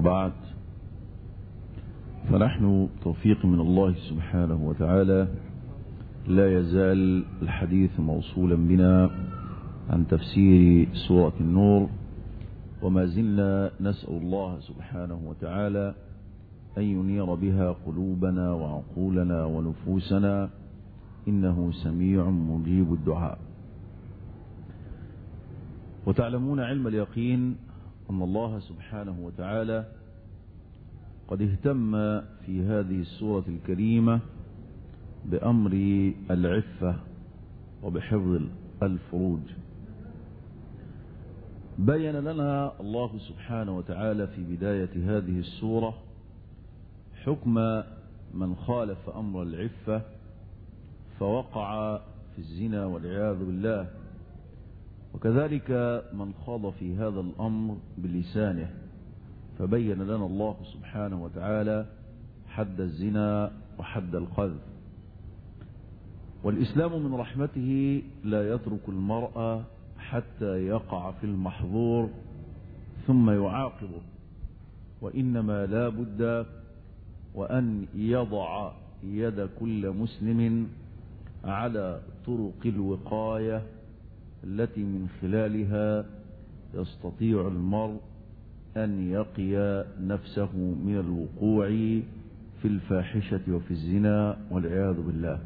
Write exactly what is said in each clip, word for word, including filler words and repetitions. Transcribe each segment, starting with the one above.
وبعد، فنحن توفيق من الله سبحانه وتعالى لا يزال الحديث موصولا بنا عن تفسير سورة النور، وما زلنا نسأل الله سبحانه وتعالى أن ينير بها قلوبنا وعقولنا ونفوسنا، إنه سميع مجيب الدعاء. وتعلمون علم اليقين أن الله سبحانه وتعالى قد اهتم في هذه السورة الكريمة بأمر العفة وبحفظ الفروج. بين لنا الله سبحانه وتعالى في بداية هذه السورة حكم من خالف أمر العفة فوقع في الزنا والعياذ بالله، وكذلك من خاض في هذا الأمر بلسانه، فبين لنا الله سبحانه وتعالى حد الزنا وحد القذف. والإسلام من رحمته لا يترك المرأة حتى يقع في المحظور ثم يعاقبه، وإنما لا بد وأن يضع يد كل مسلم على طرق الوقاية التي من خلالها يستطيع المرء أن يقي نفسه من الوقوع في الفاحشة وفي الزنا والعياذ بالله.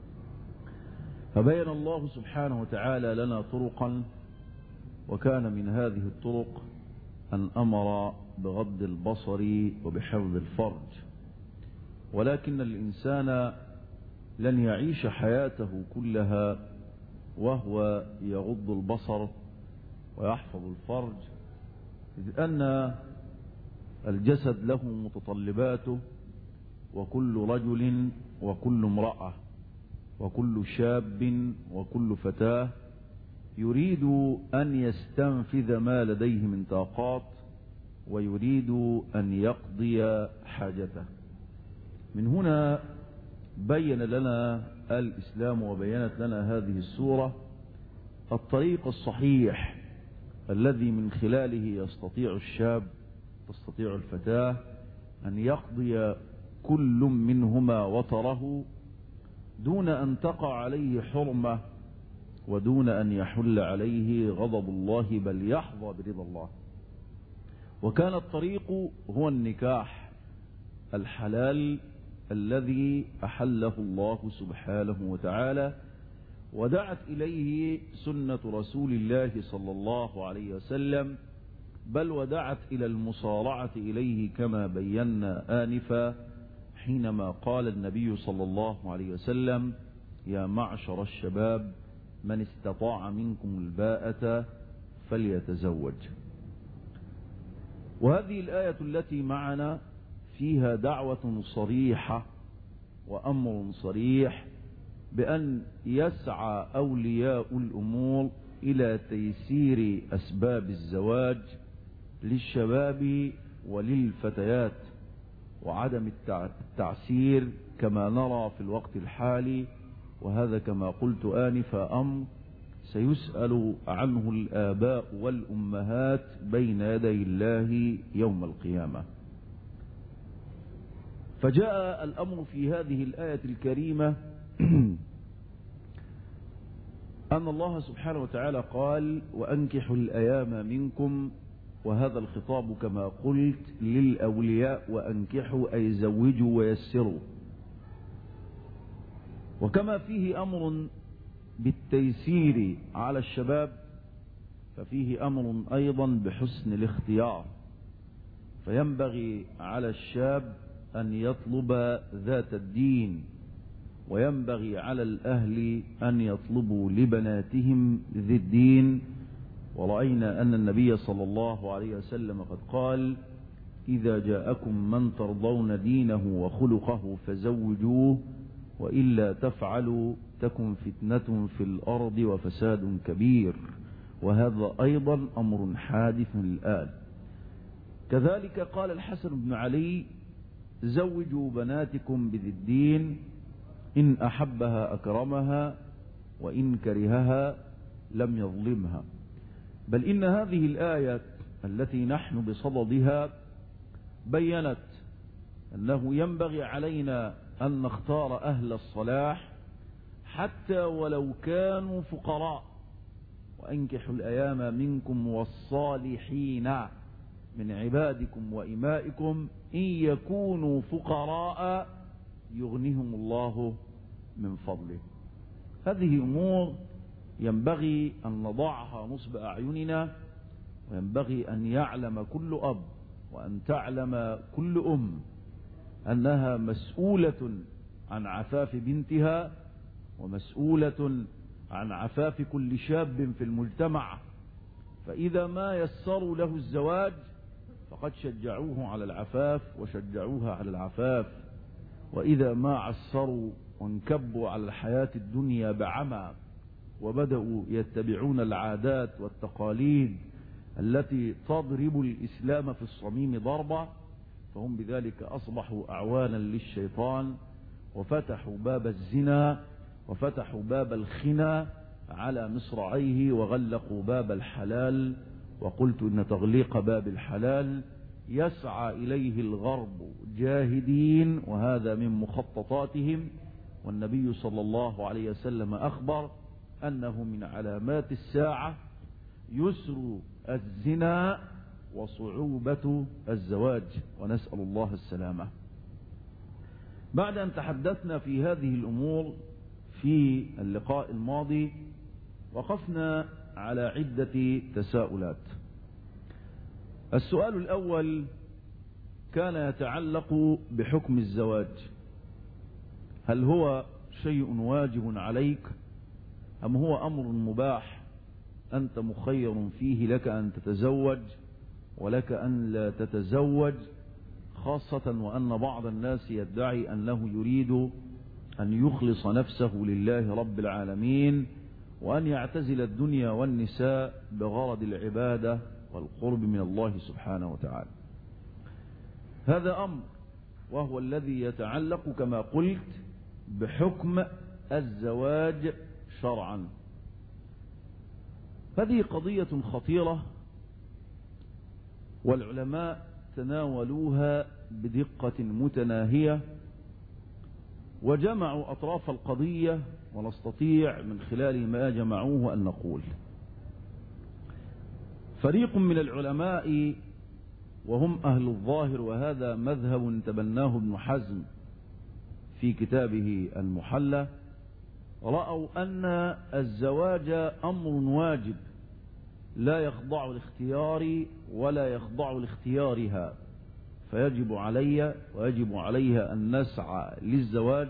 فبين الله سبحانه وتعالى لنا طرقا، وكان من هذه الطرق أن أمر بغض البصر وبحفظ الفرج. ولكن الإنسان لن يعيش حياته كلها وهو يغض البصر ويحفظ الفرج، إذ أن الجسد له متطلباته، وكل رجل وكل امرأة وكل شاب وكل فتاة يريد أن يستنفذ ما لديه من طاقات، ويريد أن يقضي حاجته. من هنا بين لنا الإسلام وبينت لنا هذه السورة الطريق الصحيح الذي من خلاله يستطيع الشاب تستطيع الفتاة أن يقضي كل منهما وطره دون أن تقع عليه حرمة ودون أن يحل عليه غضب الله، بل يحظى برضا الله. وكان الطريق هو النكاح الحلال الذي أحله الله سبحانه وتعالى، ودعت إليه سنة رسول الله صلى الله عليه وسلم، بل ودعت إلى المصارعة إليه كما بينا آنفا حينما قال النبي صلى الله عليه وسلم: يا معشر الشباب من استطاع منكم الباءة فليتزوج. وهذه الآية التي معنا فيها دعوة صريحة وأمر صريح بأن يسعى أولياء الأمور إلى تيسير أسباب الزواج للشباب وللفتيات، وعدم التعسير كما نرى في الوقت الحالي. وهذا كما قلت آنفا أمر سيسأل عنه الآباء والأمهات بين يدي الله يوم القيامة. فجاء الأمر في هذه الآية الكريمة أن الله سبحانه وتعالى قال: وأنكحوا الأيام منكم، وهذا الخطاب كما قلت للأولياء، وأنكحوا أي زوجوا ويسروا. وكما فيه أمر بالتيسير على الشباب، ففيه أمر أيضا بحسن الاختيار، فينبغي على الشاب أن يطلب ذات الدين، وينبغي على الأهل أن يطلبوا لبناتهم ذي الدين. ورأينا أن النبي صلى الله عليه وسلم قد قال: إذا جاءكم من ترضون دينه وخلقه فزوجوه، وإلا تفعلوا تكن فتنة في الأرض وفساد كبير. وهذا أيضا أمر حادث الآن. كذلك قال الحسن بن علي: زوجوا بناتكم بذي الدين، إن أحبها أكرمها، وإن كرهها لم يظلمها. بل إن هذه الآية التي نحن بصددها بيّنت أنه ينبغي علينا أن نختار أهل الصلاح حتى ولو كانوا فقراء، وأنكحوا الأيام منكم والصالحين من عبادكم وإمائكم إن يكونوا فقراء يغنيهم الله من فضله. هذه أمور ينبغي أن نضعها نصب أعيننا، وينبغي أن يعلم كل أب وأن تعلم كل أم أنها مسؤولة عن عفاف بنتها، ومسؤولة عن عفاف كل شاب في المجتمع. فإذا ما يسروا له الزواج فقد شجعوه على العفاف وشجعوها على العفاف، وإذا ما عسروا وانكبوا على الحياة الدنيا بعمى وبدأوا يتبعون العادات والتقاليد التي تضرب الإسلام في الصميم ضربة، فهم بذلك أصبحوا أعوانا للشيطان، وفتحوا باب الزنا وفتحوا باب الخنا على مصراعيه، وغلقوا باب الحلال. وقلت إن تغليق باب الحلال يسعى إليه الغرب جاهدين، وهذا من مخططاتهم. والنبي صلى الله عليه وسلم أخبر أنه من علامات الساعة يسر الزنا وصعوبة الزواج، ونسأل الله السلامة. بعد أن تحدثنا في هذه الأمور في اللقاء الماضي، وقفنا على عدة تساؤلات. السؤال الأول كان يتعلق بحكم الزواج، هل هو شيء واجب عليك أم هو أمر مباح أنت مخير فيه، لك أن تتزوج ولك أن لا تتزوج، خاصة وأن بعض الناس يدعي أنه يريد أن يخلص نفسه لله رب العالمين، وأن يعتزل الدنيا والنساء بغرض العبادة والقرب من الله سبحانه وتعالى. هذا أمر وهو الذي يتعلق كما قلت بحكم الزواج شرعا. هذه قضية خطيرة، والعلماء تناولوها بدقة متناهية وجمعوا أطراف القضية، ونستطيع من خلال ما جمعوه أن نقول: فريق من العلماء وهم أهل الظاهر، وهذا مذهب تبناه ابن حزم في كتابه المحلى، رأوا أن الزواج أمر واجب لا يخضع لاختيار ولا يخضع لاختيارها، فيجب علي ويجب عليها أن نسعى للزواج،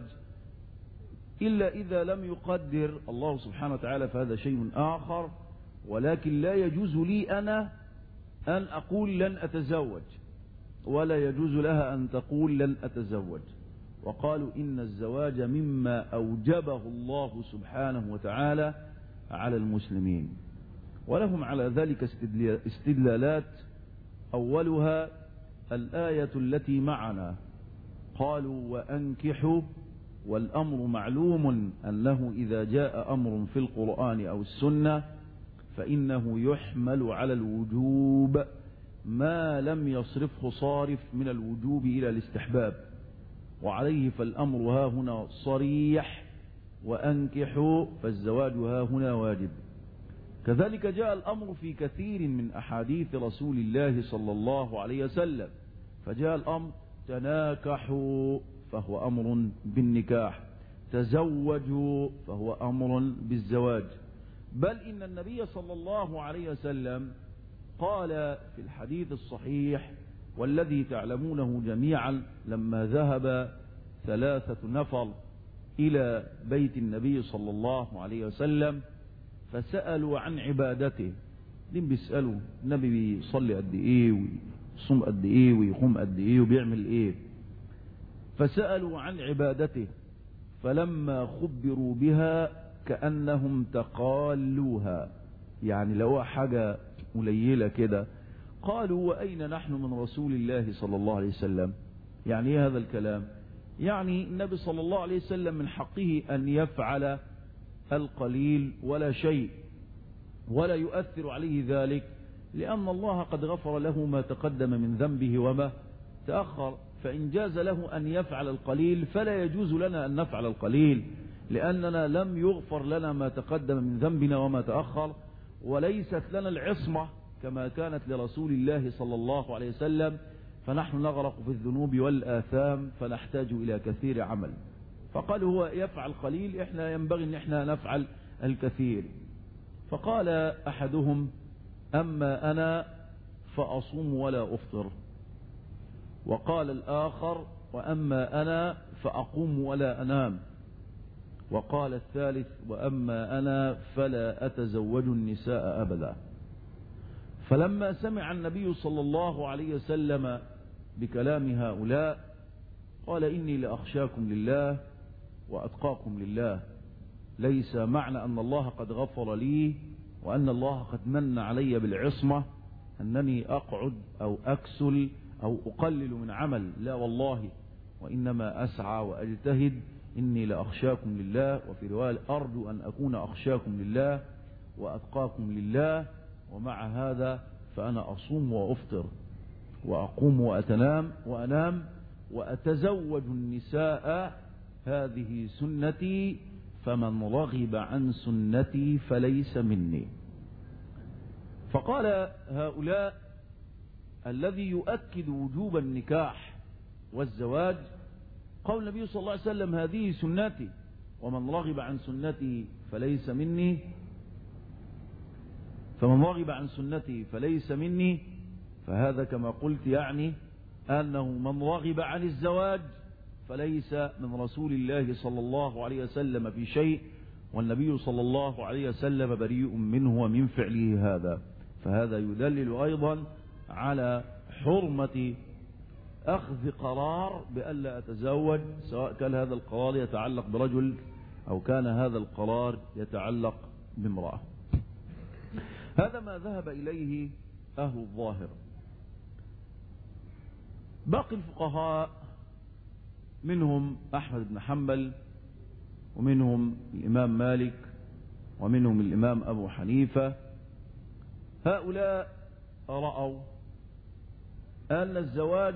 إلا إذا لم يقدر الله سبحانه وتعالى فهذا شيء آخر. ولكن لا يجوز لي أنا أن أقول لن أتزوج، ولا يجوز لها أن تقول لن أتزوج. وقالوا إن الزواج مما أوجبه الله سبحانه وتعالى على المسلمين، ولهم على ذلك استدلالات. أولها الآية التي معنا، قالوا وأنكحوا، والأمر معلوم أنه إذا جاء أمر في القرآن أو السنة فإنه يحمل على الوجوب ما لم يصرفه صارف من الوجوب إلى الاستحباب، وعليه فالأمر ها هنا صريح، وأنكحوا فالزواج ها هنا واجب. كذلك جاء الأمر في كثير من أحاديث رسول الله صلى الله عليه وسلم، فجاء الأمر تناكحوا فهو أمر بالنكاح، تزوجوا فهو أمر بالزواج. بل إن النبي صلى الله عليه وسلم قال في الحديث الصحيح والذي تعلمونه جميعا، لما ذهب ثلاثة نفر إلى بيت النبي صلى الله عليه وسلم فسألوا عن عبادته. دين بيسألوا النبي بيصلي قد إيه ويصوم قد إيه ويقوم قد إيه وبيعمل إيه، فسألوا عن عبادته، فلما خبروا بها كأنهم تقالوها، يعني لو حاجة قليلة كده، قالوا وأين نحن من رسول الله صلى الله عليه وسلم؟ يعني ايه هذا الكلام؟ يعني النبي صلى الله عليه وسلم من حقه أن يفعل القليل ولا شيء، ولا يؤثر عليه ذلك، لأن الله قد غفر له ما تقدم من ذنبه وما تأخر، فإن جاز له أن يفعل القليل فلا يجوز لنا أن نفعل القليل، لأننا لم يغفر لنا ما تقدم من ذنبنا وما تأخر، وليست لنا العصمة كما كانت لرسول الله صلى الله عليه وسلم، فنحن نغرق في الذنوب والآثام فنحتاج إلى كثير عمل. فقال هو يفعل قليل، إحنا ينبغي أن إحنا نفعل الكثير. فقال أحدهم أما أنا فأصوم ولا أفطر، وقال الآخر وأما أنا فأقوم ولا أنام، وقال الثالث وأما أنا فلا أتزوج النساء أبدا. فلما سمع النبي صلى الله عليه وسلم بكلام هؤلاء قال إني لأخشاكم لله وأتقاكم لله، ليس معنى أن الله قد غفر لي وأن الله قد من علي بالعصمة أنني أقعد أو أكسل أو أقلل من عمل، لا والله، وإنما أسعى وأجتهد. إني لأخشاكم لله، وفي رواية أرجو أن أكون أخشاكم لله وأتقاكم لله، ومع هذا فأنا أصوم وأفطر وأقوم وأتنام وأنام وأتزوج النساء، هذه سنتي، فمن رغب عن سنتي فليس مني. فقال هؤلاء الذي يؤكد وجوب النكاح والزواج قول النبي صلى الله عليه وسلم هذه سنتي ومن رغب عن سنتي فليس مني، فمن رغب عن سنتي فليس مني، فهذا كما قلت يعني أنه من رغب عن الزواج فليس من رسول الله صلى الله عليه وسلم في شيء، والنبي صلى الله عليه وسلم بريء منه ومن فعله هذا. فهذا يدلل أيضا على حرمة أخذ قرار بألا أتزوج، سواء كان هذا القرار يتعلق برجل أو كان هذا القرار يتعلق بامرأة. هذا ما ذهب إليه أهل الظاهر. باقي الفقهاء منهم أحمد بن حنبل، ومنهم الإمام مالك، ومنهم الإمام أبو حنيفة، هؤلاء رأوا أن الزواج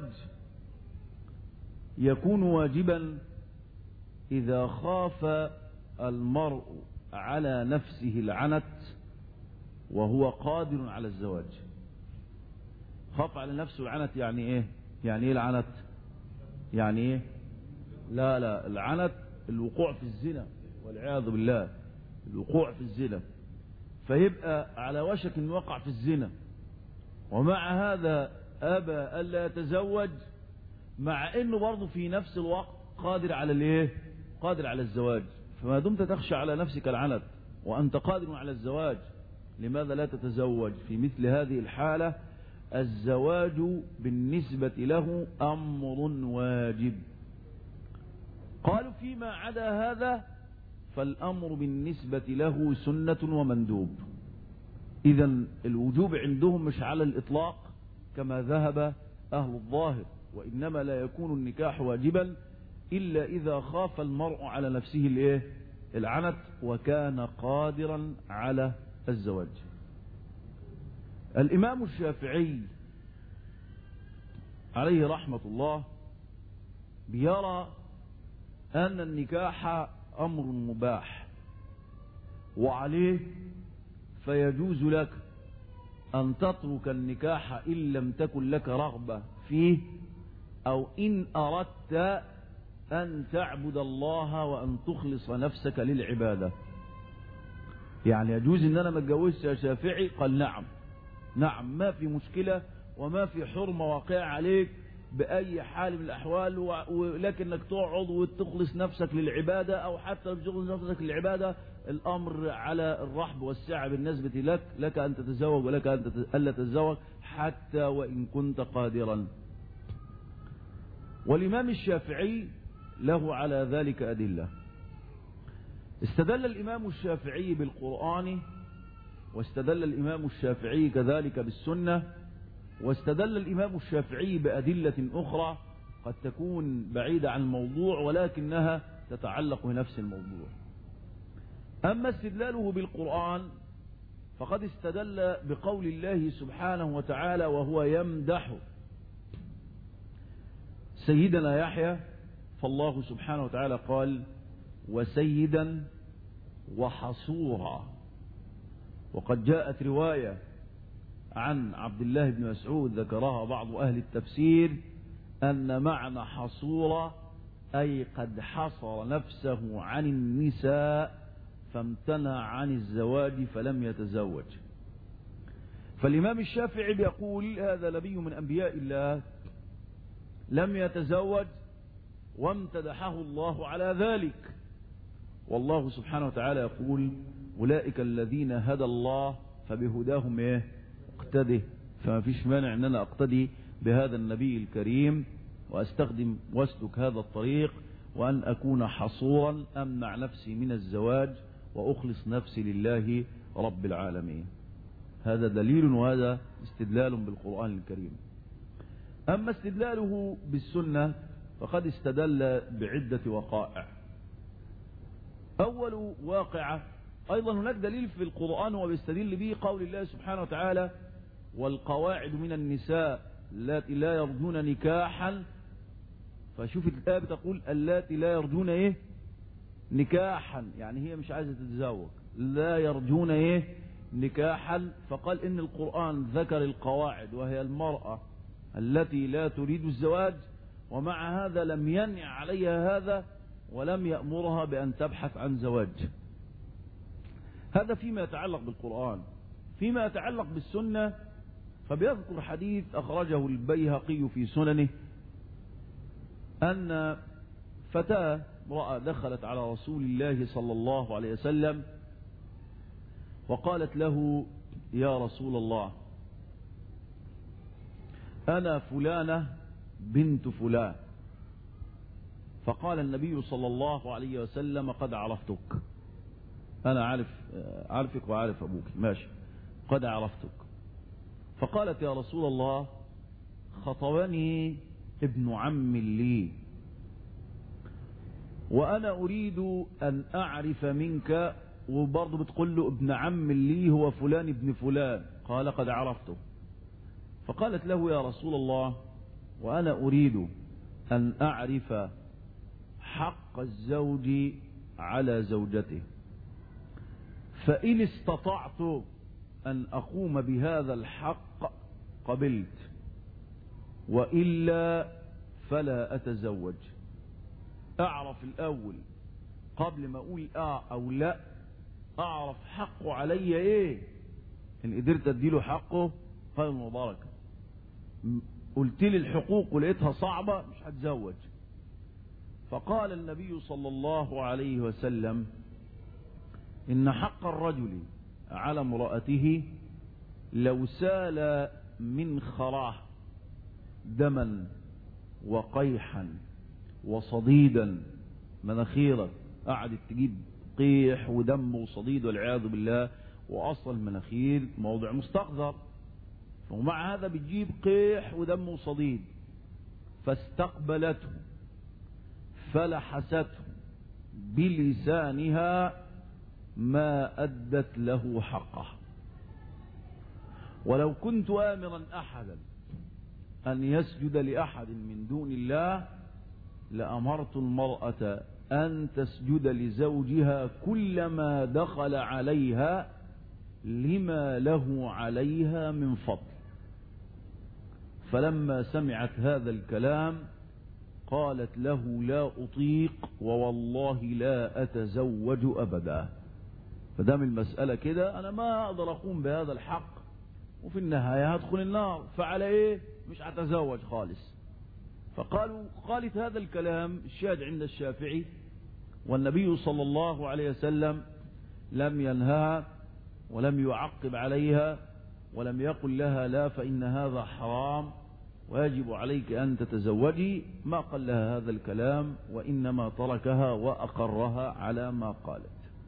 يكون واجبا إذا خاف المرء على نفسه العنت وهو قادر على الزواج. خاف على نفسه العنت يعني إيه؟ يعني إيه العنت؟ يعني إيه؟ لا لا العنت الوقوع في الزنا والعياذ بالله، الوقوع في الزنا، فيبقى على وشك أن وقع في الزنا، ومع هذا أبى ألا يتزوج، مع أنه برضه في نفس الوقت قادر على الإيه؟ قادر على الزواج. فما دمت تخشى على نفسك العنت وأنت قادر على الزواج، لماذا لا تتزوج؟ في مثل هذه الحالة الزواج بالنسبة له أمر واجب. قالوا فيما عدا هذا فالأمر بالنسبة له سنة ومندوب. إذن الوجوب عندهم مش على الإطلاق كما ذهب أهل الظاهر، وإنما لا يكون النكاح واجبا إلا إذا خاف المرء على نفسه الإيه؟ العنت وكان قادرا على الزواج. الإمام الشافعي عليه رحمة الله بيرى أن النكاح أمر مباح، وعليه فيجوز لك أن تترك النكاح إن لم تكن لك رغبة فيه، أو إن أردت أن تعبد الله وأن تخلص نفسك للعبادة. يعني يجوز أن أنا ما اتجوزش يا شافعي؟ قال نعم، نعم، ما في مشكلة وما في حرمة واقعة عليك بأي حال من الأحوال، ولكنك تقعد وتخلص نفسك للعبادة، أو حتى لو تخلص نفسك للعبادة الأمر على الرحب والسعة بالنسبة لك، لك أن تتزوج ولك أن ألا تتزوج حتى وإن كنت قادرا. والإمام الشافعي له على ذلك أدلة. استدل الإمام الشافعي بالقرآن، واستدل الإمام الشافعي كذلك بالسنة، واستدل الإمام الشافعي بأدلة أخرى قد تكون بعيدة عن الموضوع ولكنها تتعلق بنفس الموضوع. أما استدلاله بالقرآن فقد استدل بقول الله سبحانه وتعالى وهو يمدح سيدنا يحيى فالله سبحانه وتعالى قال وسيدا وحصورا. وقد جاءت رواية عن عبد الله بن مسعود ذكرها بعض أهل التفسير أن معنى حصورا أي قد حصر نفسه عن النساء فامتنع عن الزواج فلم يتزوج. فالإمام الشافعي بيقول هذا نبي من أنبياء الله لم يتزوج وامتدحه الله على ذلك. والله سبحانه وتعالى يقول أولئك الذين هدى الله فبهداهم ايه اقتده. فما فيش مانع ان انا اقتدي بهذا النبي الكريم واستخدم واسلك هذا الطريق، وان اكون حصورا امنع نفسي من الزواج واخلص نفسي لله رب العالمين. هذا دليل وهذا استدلال بالقرآن الكريم. اما استدلاله بالسنة فقد استدل بعدة وقائع. اول واقعة ايضا هناك دليل في القرآن وبيستدل به قول الله سبحانه وتعالى والقواعد من النساء اللاتي لا يرجون نكاحا. فشوف الآية بتقول اللاتي لا يرجون ايه نكاحا، يعني هي مش عايزة تتزوج، لا يرجون ايه نكاحا. فقال ان القرآن ذكر القواعد وهي المرأة التي لا تريد الزواج، ومع هذا لم ينع عليها هذا ولم يأمرها بأن تبحث عن زواج. هذا فيما يتعلق بالقرآن. فيما يتعلق بالسنة فبيذكر حديث أخرجه البيهقي في سننه أن فتاة امرأة دخلت على رسول الله صلى الله عليه وسلم وقالت له يا رسول الله أنا فلانة بنت فلان. فقال النبي صلى الله عليه وسلم قد عرفتك، أنا عارف عارفك وعارف أبوك، ماشي، قد عرفتك. فقالت يا رسول الله خطبني ابن عم لي وأنا أريد أن أعرف منك، وبرضه بتقول له ابن عم لي هو فلان ابن فلان. قال قد عرفته. فقالت له يا رسول الله وأنا أريد أن أعرف حق الزوج على زوجته، فإن استطعت أن أقوم بهذا الحق قبلت، وإلا فلا أتزوج. أعرف الأول قبل ما أقول آه أو لا، أعرف حقه علي إيه. إن قدرت أديله حقه خير وبركة، قلت لي الحقوق ولقيتها صعبة مش هتزوج. فقال النبي صلى الله عليه وسلم إن حق الرجل على امرأته لو سال من خراه دما وقيحا وصديدا، مناخيرك قعدت تجيب قيح ودم وصديد والعياذ بالله، وأصل المناخير موضع مستقذر، ومع هذا بتجيب قيح ودم وصديد، فاستقبلته فلحسته بلسانها ما أدت له حقه. ولو كنت آمرا أحدا أن يسجد لأحد من دون الله لأمرت المرأة أن تسجد لزوجها كلما دخل عليها لما له عليها من فضل. فلما سمعت هذا الكلام قالت له لا أطيق ووالله لا أتزوج أبدا. فدام المسألة كده أنا ما أقدر أقوم بهذا الحق وفي النهاية هدخل النار، فعلى إيه مش هتزوج خالص. فقالوا قالت هذا الكلام الشاهد عند الشافعي، والنبي صلى الله عليه وسلم لم ينهها ولم يعقب عليها ولم يقل لها لا فإن هذا حرام ويجب عليك أن تتزوجي، ما قال لها هذا الكلام، وإنما تركها وأقرها على ما قالت.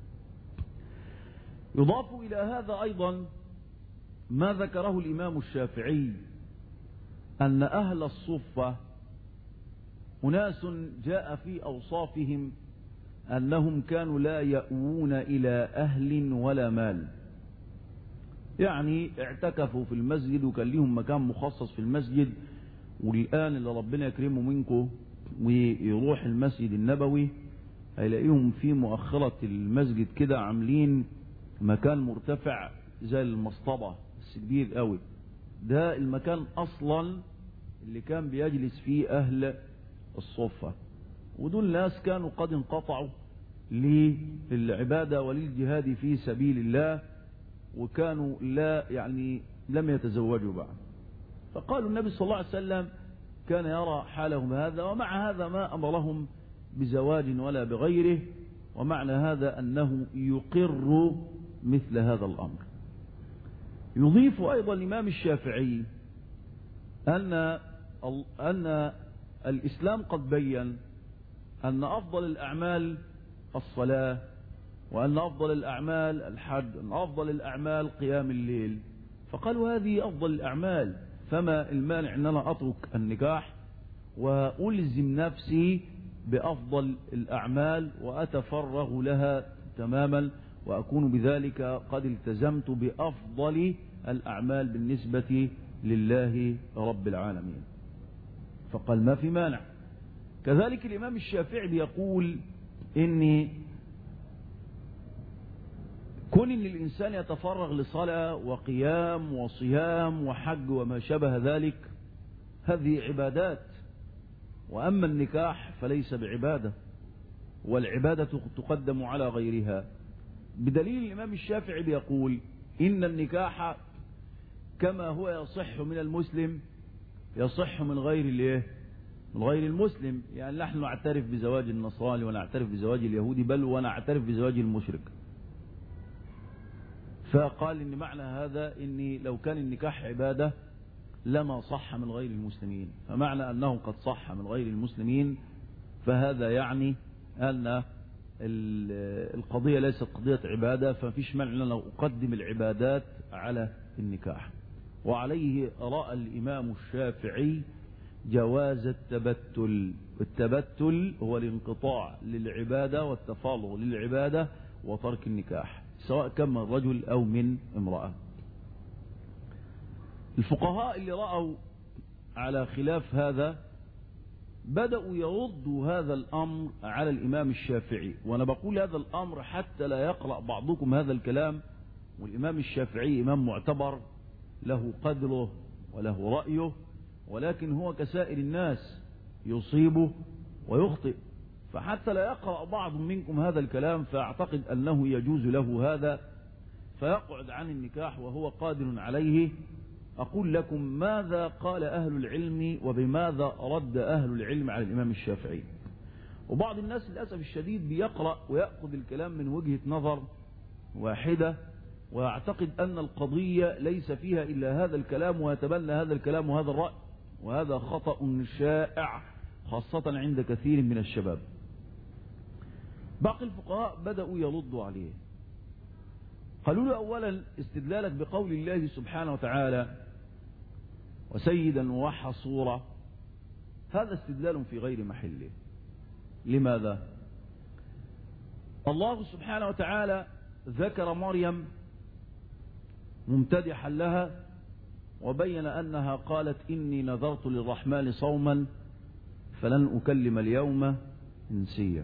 يضاف إلى هذا أيضا ما ذكره الإمام الشافعي أن أهل الصفة أناس جاء في أوصافهم أنهم كانوا لا يأوون إلى أهل ولا مال، يعني اعتكفوا في المسجد وكان لهم مكان مخصص في المسجد والآن اللي ربنا يكرمه منكم ويروح المسجد النبوي هيلاقيهم في مؤخرة المسجد كده عاملين مكان مرتفع زي المصطبة بس كبير قوي. ده المكان أصلا اللي كان بيجلس فيه أهل الصفة، ودول ناس كانوا قد انقطعوا للعبادة وللجهاد في سبيل الله، وكانوا لا يعني لم يتزوجوا بعد. فقالوا النبي صلى الله عليه وسلم كان يرى حالهم هذا، ومع هذا ما أمرهم بزواج ولا بغيره، ومعنى هذا أنه يقر مثل هذا الأمر. يضيف أيضا الإمام الشافعي أن أن الإسلام قد بين أن أفضل الأعمال الصلاة، وأن أفضل الأعمال الحج، وأن أفضل الأعمال قيام الليل. فقالوا هذه أفضل الأعمال، فما المانع أن أنا أترك النكاح وألزم نفسي بأفضل الأعمال وأتفرغ لها تماما، وأكون بذلك قد التزمت بأفضل الأعمال بالنسبة لله رب العالمين. فقال ما في مانع. كذلك الإمام الشافعي بيقول إن كون إن الإنسان يتفرغ لصلاة وقيام وصيام وحج وما شابه ذلك هذه عبادات، وأما النكاح فليس بعبادة، والعبادة تقدم على غيرها. بدليل الإمام الشافعي بيقول إن النكاح كما هو يصح من المسلم يصح من غير الايه من غير المسلم. يعني نحن نعترف بزواج النصراني ونعترف بزواج اليهودي، بل ونعترف بزواج المشرك. فقال إن معنى هذا إن لو كان النكاح عبادة لما صح من غير المسلمين، فمعنى أنه قد صح من غير المسلمين فهذا يعني أن القضية ليست قضية عبادة، ففيش معنى أن أقدم العبادات على النكاح. وعليه رأى الإمام الشافعي جواز التبتل. التبتل هو الانقطاع للعبادة والتفاضل للعبادة وترك النكاح، سواء كان من رجل أو من امرأة. الفقهاء اللي رأوا على خلاف هذا بدأوا يردوا هذا الأمر على الإمام الشافعي. وأنا بقول هذا الأمر حتى لا يقرأ بعضكم هذا الكلام، والإمام الشافعي إمام معتبر له قدره وله رأيه، ولكن هو كسائر الناس يصيبه ويخطئ. فحتى لا يقرأ بعض منكم هذا الكلام فأعتقد أنه يجوز له هذا فيقعد عن النكاح وهو قادر عليه. أقول لكم ماذا قال أهل العلم وبماذا رد أهل العلم على الإمام الشافعي. وبعض الناس للأسف الشديد بيقرأ ويأخذ الكلام من وجهة نظر واحدة، ويعتقد أن القضية ليس فيها إلا هذا الكلام ويتبنى هذا الكلام وهذا الرأي، وهذا خطأ شائع خاصة عند كثير من الشباب. باقي الفقهاء بدأوا يردوا عليه. قالوا له أولا استدلالك بقول الله سبحانه وتعالى وسيدا وحصورا، هذا استدلال في غير محله. لماذا؟ الله سبحانه وتعالى ذكر مريم ممتدحا لها وبين أنها قالت إني نذرت للرحمن صوما فلن أكلم اليوم إنسيا.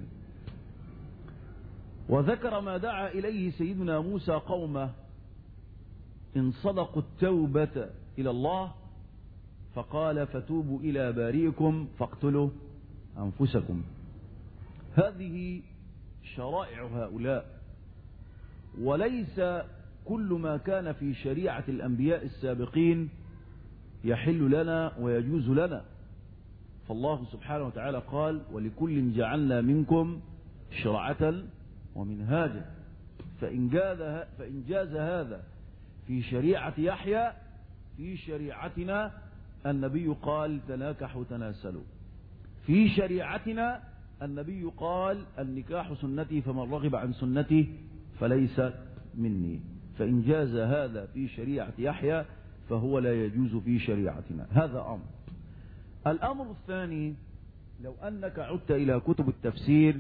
وذكر ما دعا إليه سيدنا موسى قومه إن صدقوا التوبة إلى الله فقال فتوبوا إلى بارئكم فاقتلوا أنفسكم. هذه شرائع هؤلاء، وليس كل ما كان في شريعة الأنبياء السابقين يحل لنا ويجوز لنا. فالله سبحانه وتعالى قال ولكل جعلنا منكم شرعة ومنهاجا، فإن جاز فإن جاز هذا في شريعة يحيى في شريعتنا النبي قال تناكحوا تناسلوا. في شريعتنا النبي قال النكاح سنتي فمن رغب عن سنتي فليس مني. فإن جاز هذا في شريعة يحيى فهو لا يجوز في شريعتنا. هذا أمر. الأمر الثاني، لو أنك عدت إلى كتب التفسير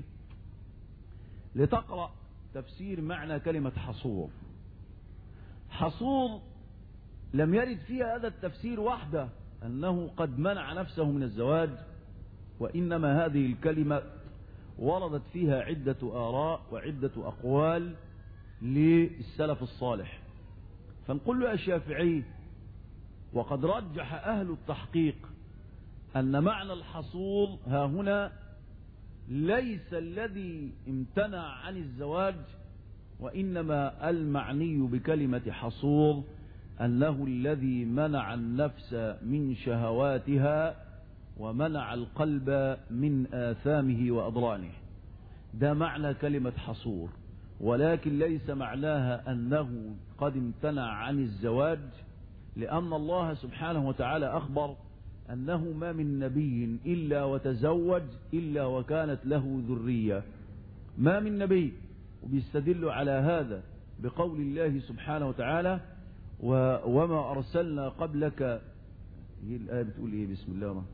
لتقرأ تفسير معنى كلمة حصور. حصور لم يرد فيها هذا التفسير وحده، أنه قد منع نفسه من الزواج، وإنما هذه الكلمة وردت فيها عدة آراء وعدة أقوال للسلف الصالح. فنقول له يا شافعي، وقد رجح أهل التحقيق أن معنى الحصول ها هنا ليس الذي امتنع عن الزواج، وإنما المعني بكلمة حصول أنه الذي منع النفس من شهواتها ومنع القلب من آثامه وأضرانه. ده معنى كلمة حصور، ولكن ليس معناها أنه قد امتنع عن الزواج، لأن الله سبحانه وتعالى أخبر أنه ما من نبي إلا وتزوج إلا وكانت له ذرية. ما من نبي، وبيستدل على هذا بقول الله سبحانه وتعالى: وما أرسلنا قبلك، هي الآية بتقول إيه؟ بسم الله،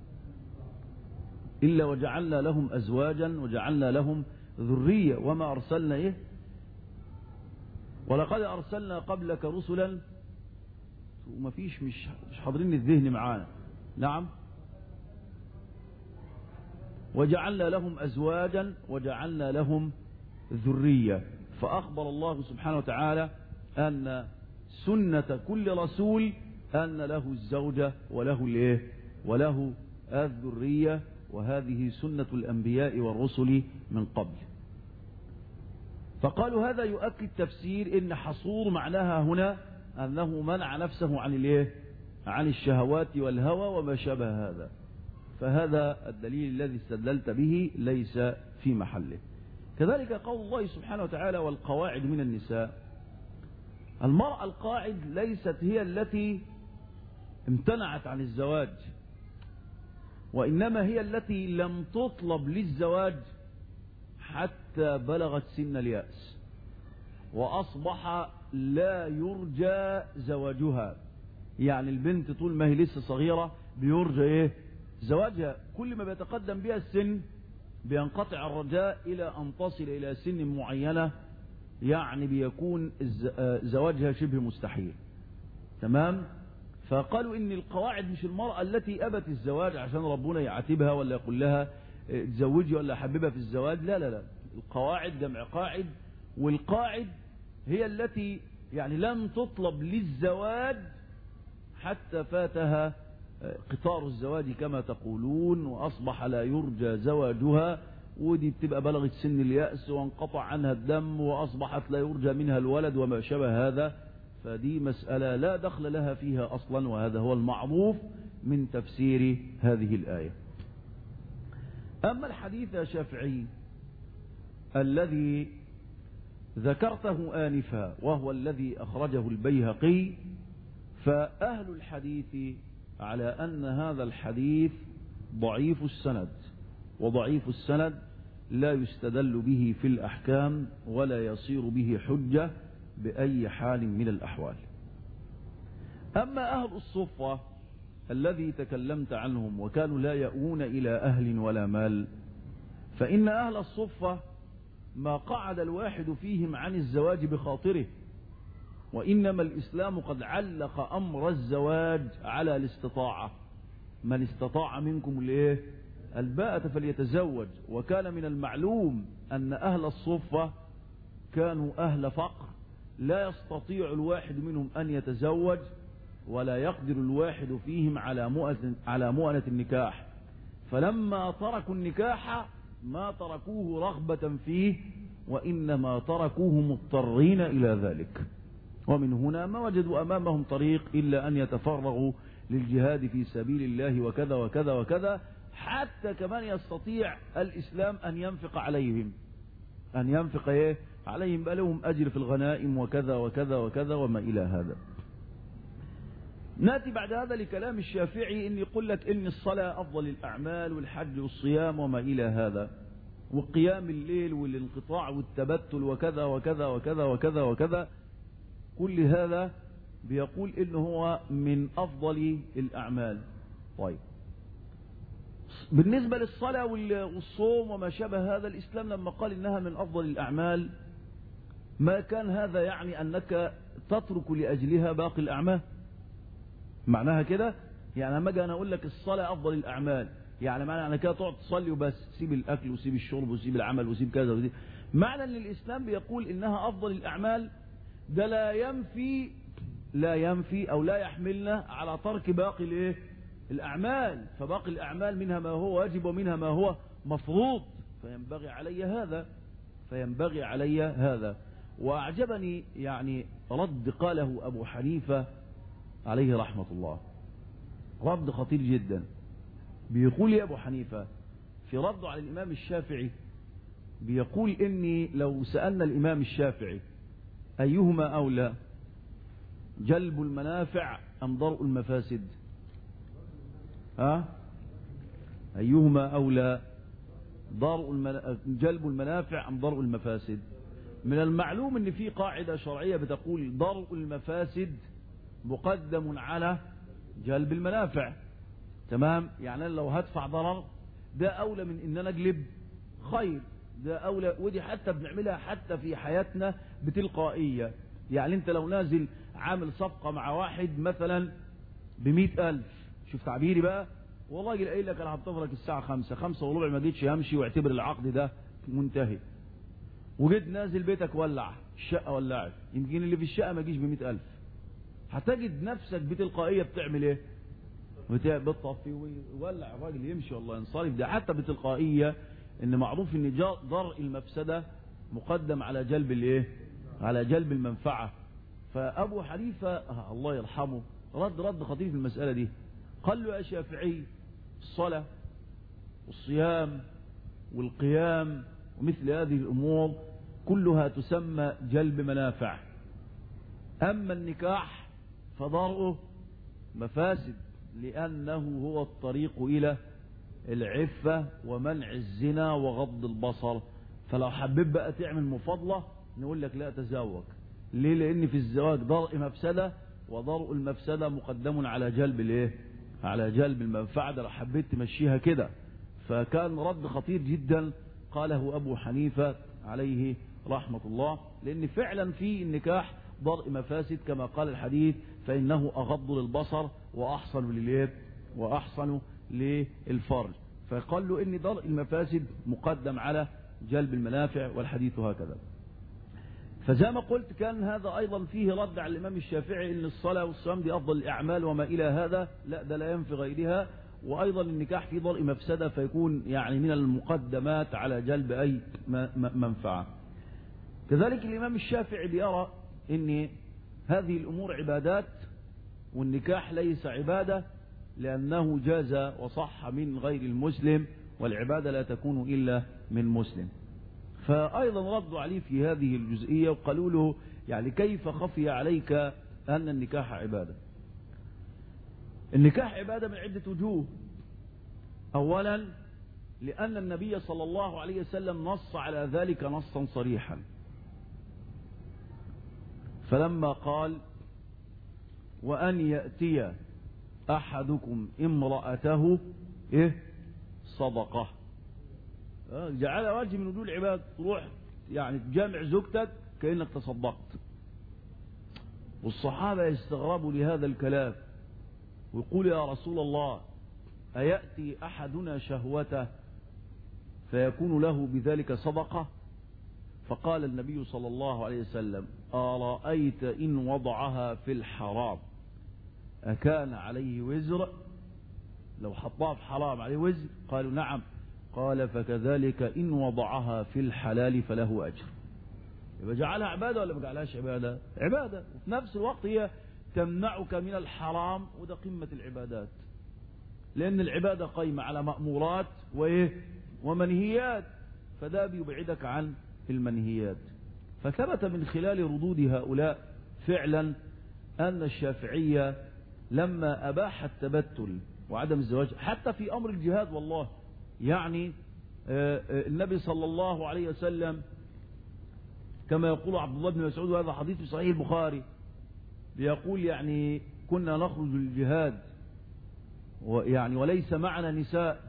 إلا وجعلنا لهم أزواجا وجعلنا لهم ذرية وما أرسلنا إيه ولقد أرسلنا قبلك رسلا، وما فيش مش مش حاضرين الذهن معانا. نعم، وجعلنا لهم أزواجا وجعلنا لهم ذرية. فأخبر الله سبحانه وتعالى أن سنة كل رسول أن له الزوجة وله الإيه وله الذرية، وهذه سنة الأنبياء والرسل من قبل. فقالوا هذا يؤكد تفسير إن حصور معناها هنا أنه منع نفسه عن الإيه عن الشهوات والهوى وما شابه هذا. فهذا الدليل الذي استدللت به ليس في محله. كذلك قول الله سبحانه وتعالى: والقواعد من النساء. المرأة القاعد ليست هي التي امتنعت عن الزواج، وإنما هي التي لم تطلب للزواج حتى بلغت سن اليأس وأصبح لا يرجى زواجها. يعني البنت طول ما هي لسه صغيرة بيرجى إيه زواجها، كل ما بيتقدم بها السن بينقطع الرجاء إلى أن تصل إلى سن معينة، يعني بيكون زواجها شبه مستحيل. تمام؟ فقالوا إن القواعد مش المرأة التي أبت الزواج عشان ربنا يعاتبها ولا يقول لها تزوجي ولا حبيبها في الزواج، لا لا لا، القواعد جمع قاعد، والقاعد هي التي يعني لم تطلب للزواج حتى فاتها قطار الزواج كما تقولون، وأصبح لا يرجى زواجها، ودي بتبقى بلغت سن اليأس وانقطع عنها الدم وأصبحت لا يرجى منها الولد وما شابه هذا. فدي مسألة لا دخل لها فيها أصلا، وهذا هو المعروف من تفسير هذه الآية. أما الحديث يا شافعي الذي ذكرته آنفا وهو الذي أخرجه البيهقي، فأهل الحديث على أن هذا الحديث ضعيف السند، وضعيف السند لا يستدل به في الأحكام ولا يصير به حجة بأي حال من الأحوال. أما أهل الصفة الذي تكلمت عنهم وكانوا لا يأوون إلى أهل ولا مال، فإن أهل الصفة ما قعد الواحد فيهم عن الزواج بخاطره، وإنما الإسلام قد علق أمر الزواج على الاستطاعة. من استطاع منكم الايه الباءة فليتزوج. وكان من المعلوم أن أهل الصفة كانوا أهل فقر، لا يستطيع الواحد منهم أن يتزوج، ولا يقدر الواحد فيهم على مؤنة على مؤنة النكاح. فلما تركوا النكاح ما تركوه رغبة فيه، وإنما تركوه مضطرين إلى ذلك. ومن هنا ما وجدوا أمامهم طريق إلا أن يتفرغوا للجهاد في سبيل الله وكذا وكذا وكذا، حتى كمان يستطيع الإسلام أن ينفق عليهم أن ينفق إيه عليهم بقى لهم أجر في الغنائم وكذا وكذا وكذا وما إلى هذا. نأتي بعد هذا لكلام الشافعي إن يقول لك إن الصلاة أفضل الأعمال والحج والصيام وما إلى هذا، وقيام الليل والانقطاع والتبتل وكذا وكذا وكذا وكذا وكذا، كل هذا بيقول إنه هو من أفضل الأعمال. طيب، بالنسبة للصلاة والصوم وما شابه هذا، الإسلام لما قال إنها من أفضل الأعمال ما كان هذا يعني أنك تترك لأجلها باقي الأعمال. معناها كده يعني لما اجي انا اقول لك الصلاه افضل الاعمال، يعني معنى انا كده تقعد تصلي وبس، سيب الاكل وسيب الشرب وسيب العمل وسيب كذا وسيب. معنى ان الاسلام بيقول انها افضل الاعمال، ده لا ينفي لا ينفي او لا يحملنا على ترك باقي الايه الاعمال، فباقي الاعمال منها ما هو واجب ومنها ما هو مفروض، فينبغي علي هذا فينبغي علي هذا واعجبني يعني رد قاله ابو حنيفه عليه رحمه الله، رد خطير جدا. بيقول يا ابو حنيفه في رده على الامام الشافعي، بيقول اني لو سالنا الامام الشافعي ايهما اولى، جلب المنافع ام درء المفاسد؟ ها ايهما اولى، درء المن... جلب المنافع ام درء المفاسد؟ من المعلوم ان في قاعده شرعيه بتقول درء المفاسد مقدم على جلب المنافع. تمام؟ يعني أنا لو هدفع ضرر ده اولى من ان انا اجلب خير، ده اولى. ودي حتى بنعملها حتى في حياتنا بتلقائيه. يعني انت لو نازل عامل صفقه مع واحد مثلا بمئة الف، شوف تعبيري بقى، والله قايل قايل لك انا هبتفرك الساعه خمسة خمسة وربع، ما جيتش همشي واعتبر العقد ده منتهي. وجيت نازل بيتك ولع، الشقه ولعت، يمكن اللي في الشقه ما جيش بمئة الف، هتجد نفسك بتلقائيه بتعمل ايه؟ بتطفي ويولع الراجل يمشي والله ينصرف. ده حتى بتلقائيه، ان معروف ان درء المفسده مقدم على جلب الايه؟ على جلب المنفعه. فابو حنيفه الله يرحمه رد رد خطير في المساله دي، قال له يا شافعي الصلاه والصيام والقيام ومثل هذه الامور كلها تسمى جلب منافع، اما النكاح فضرؤه مفاسد، لأنه هو الطريق إلى العفة ومنع الزنا وغض البصر. فلو حبيت بقى تعمل مفاضلة نقول لك لا تزوج. ليه؟ لأن في الزواج ضرء مفسدة، وضرء المفسدة مقدم على جلب الايه؟ على جلب المنفعة. لو حبيت تمشيها كده. فكان رد خطير جدا قاله أبو حنيفة عليه رحمة الله، لأن فعلا في النكاح ضرء مفاسد كما قال الحديث، فإنه أغض للبصر وأحصن لليد وأحصن للفرج. فقال له إن ضرء المفاسد مقدم على جلب المنافع، والحديث هكذا. فزي ما قلت كان هذا أيضا فيه رد على الإمام الشافعي إن الصلاة والصيام دي أفضل الأعمال وما إلى هذا، لا ده لا ينفي غيرها. وأيضا النكاح فيه ضرء مفسدة، فيكون يعني من المقدمات على جلب أي منفعة. كذلك الإمام الشافعي بيرى إن هذه الأمور عبادات، والنكاح ليس عبادة لأنه جاز وصح من غير المسلم، والعبادة لا تكون إلا من مسلم. فأيضا ردوا عليه في هذه الجزئية وقالوا له يعني كيف خفي عليك أن النكاح عبادة؟ النكاح عبادة من عدة وجوه. أولا لأن النبي صلى الله عليه وسلم نص على ذلك نصا صريحا، فلما قال وأن يأتي أحدكم امرأته إيه صدقة، جعل وجه من وجوه العباد، تروح يعني تجامع زوجتك كأنك تصدقت. والصحابة يستغربوا لهذا الكلام ويقول يا رسول الله أيأتي أحدنا شهوته فيكون له بذلك صدقة؟ فقال النبي صلى الله عليه وسلم أرأيت إن وضعها في الحرام أكان عليه وزر؟ لو حطها في حرام عليه وزر؟ قالوا نعم. قال فكذلك إن وضعها في الحلال فله أجر. يبقى جعلها عبادة ولا ما جعلهاش عبادة؟ عبادة، وفي نفس الوقت هي تمنعك من الحرام، وده قمة العبادات، لأن العبادة قائمة على مأمورات وإيه ومنهيات، فده بيبعدك عن المنهيات. فثبت من خلال ردود هؤلاء فعلا أن الشافعية لما أباح التبتل وعدم الزواج حتى في أمر الجهاد، والله يعني النبي صلى الله عليه وسلم كما يقول عبد الله بن مسعود، وهذا حديث في صحيح البخاري، بيقول يعني كنا نخرج للجهاد ويعني وليس معنا نساء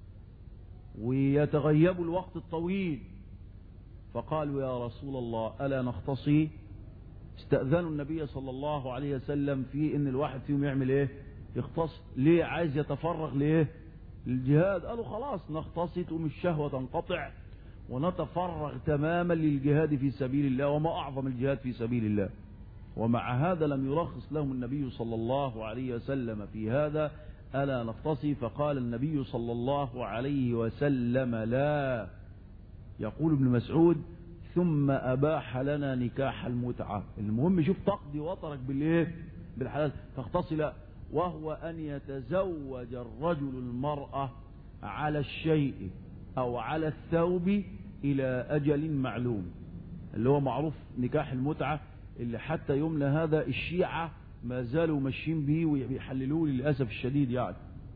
ويتغيب الوقت الطويل، فقالوا يا رسول الله ألا نختصي؟ استأذنوا النبي صلى الله عليه وسلم في ان الواحد فيهم يعمل ايه يختص ليه؟ عايز يتفرغ ليه؟ للجهاد. قالوا خلاص نختصت ومش الشهوة تنقطع ونتفرغ تماما للجهاد في سبيل الله، وما أعظم الجهاد في سبيل الله. ومع هذا لم يرخص لهم النبي صلى الله عليه وسلم في هذا، ألا نختصي؟ فقال النبي صلى الله عليه وسلم لا. يقول ابن مسعود ثم أباح لنا نكاح المتعة. المهم شوف تقضي وطرك بالإيه؟ بالحلال. تختصي لا، وهو أن يتزوج الرجل المرأة على الشيء أو على الثوب إلى أجل معلوم، اللي هو معروف نكاح المتعة، اللي حتى يومنا هذا الشيعة ما زالوا ماشيين به ويحللوه للأسف الشديد يعني.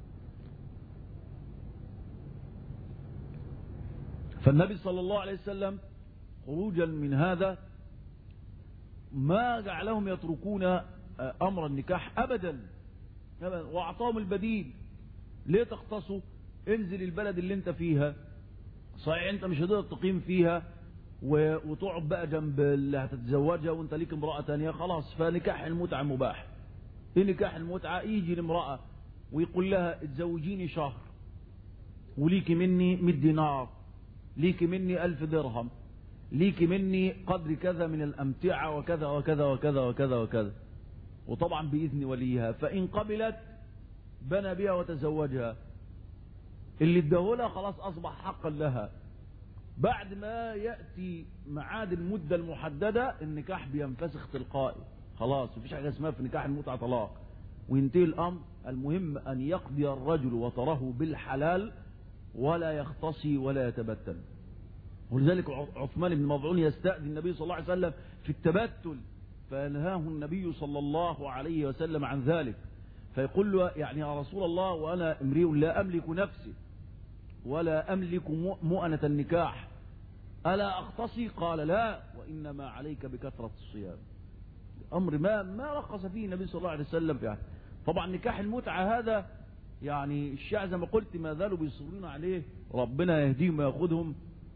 فالنبي صلى الله عليه وسلم خروجا من هذا ما جعلهم يتركون أمر النكاح أبدا، وأعطاهم البديل. ليه تختصوا؟ انزل البلد اللي انت فيها، صحيح انت مش هتقدر تقيم فيها وتقعد بقى جنب اللي هتتزوجها وانت ليك امرأة تانية، خلاص فنكاح المتعة مباح. ايه نكاح المتعة؟ يجي لامرأة ويقول لها اتزوجيني شهر وليكي مني مئة دينار، ليكي مني ألف درهم، ليكي مني قدر كذا من الأمتعة وكذا وكذا وكذا وكذا وكذا، وطبعا بإذن وليها. فإن قبلت بنى بها وتزوجها، اللي اداهولها خلاص أصبح حقا لها. بعد ما يأتي معاد المدة المحددة النكاح بينفسخ تلقائي، خلاص مفيش حاجة اسمها في نكاح المتعة طلاق وينتهي الأمر. المهم أن يقضي الرجل وطره بالحلال ولا يختصي ولا يتبتل. ولذلك عثمان بن مظعون يستأذن النبي صلى الله عليه وسلم في التبتل، فينهاه النبي صلى الله عليه وسلم عن ذلك، فيقول له يعني يا رسول الله وأنا امرئ لا أملك نفسي ولا أملك مؤنة النكاح ألا أختصي؟ قال لا، وإنما عليك بكثرة الصيام. أمر ما ما رخص فيه النبي صلى الله عليه وسلم يعني. طبعا نكاح المتعة هذا يعني الشيعة زي ما قلت ما زالوا بيصرون عليه، ربنا يهديهم ويأخذهم.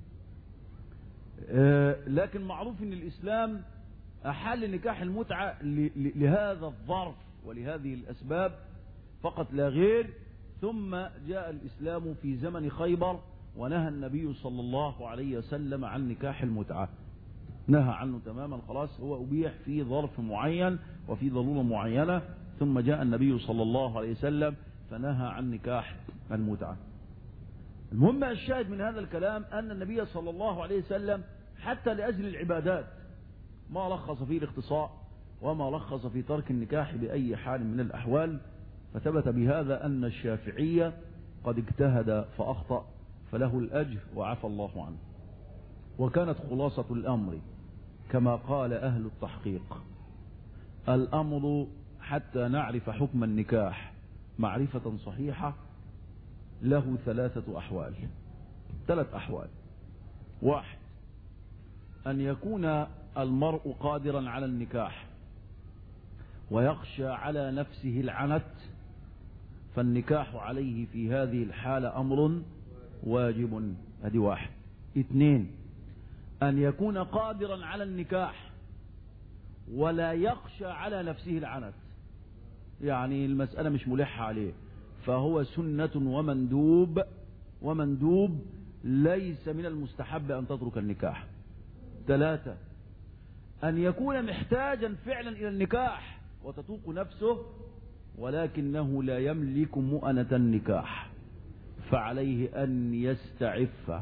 آه لكن معروف ان الإسلام أحل نكاح المتعة لهذا الظرف ولهذه الأسباب فقط لا غير. ثم جاء الإسلام في زمن خيبر ونهى النبي صلى الله عليه وسلم عن نكاح المتعة، نهى عنه تماما، خلاص هو أبيح في ظرف معين وفي ضرورة معينة. ثم جاء النبي صلى الله عليه وسلم فنهى عن نكاح المتعة. المهم الشاهد من هذا الكلام أن النبي صلى الله عليه وسلم حتى لأجل العبادات ما رخص فيه الاختصاء وما رخص في ترك النكاح بأي حال من الأحوال. فثبت بهذا أن الشافعية قد اجتهد فأخطأ فله الأجر وعفى الله عنه. وكانت خلاصة الأمر كما قال أهل التحقيق: الأمر حتى نعرف حكم النكاح معرفة صحيحة له ثلاثة أحوال، ثلاث أحوال. واحد، أن يكون المرء قادرا على النكاح ويخشى على نفسه العنت، فالنكاح عليه في هذه الحالة أمر واجب. هذه واحد. اثنين، أن يكون قادرا على النكاح ولا يخشى على نفسه العنت، يعني المسألة مش ملحة عليه، فهو سنة ومندوب، ومندوب ليس من المستحب أن تترك النكاح. ثلاثة، أن يكون محتاجا فعلا إلى النكاح وتطوق نفسه ولكنه لا يملك مؤنة النكاح، فعليه أن يستعف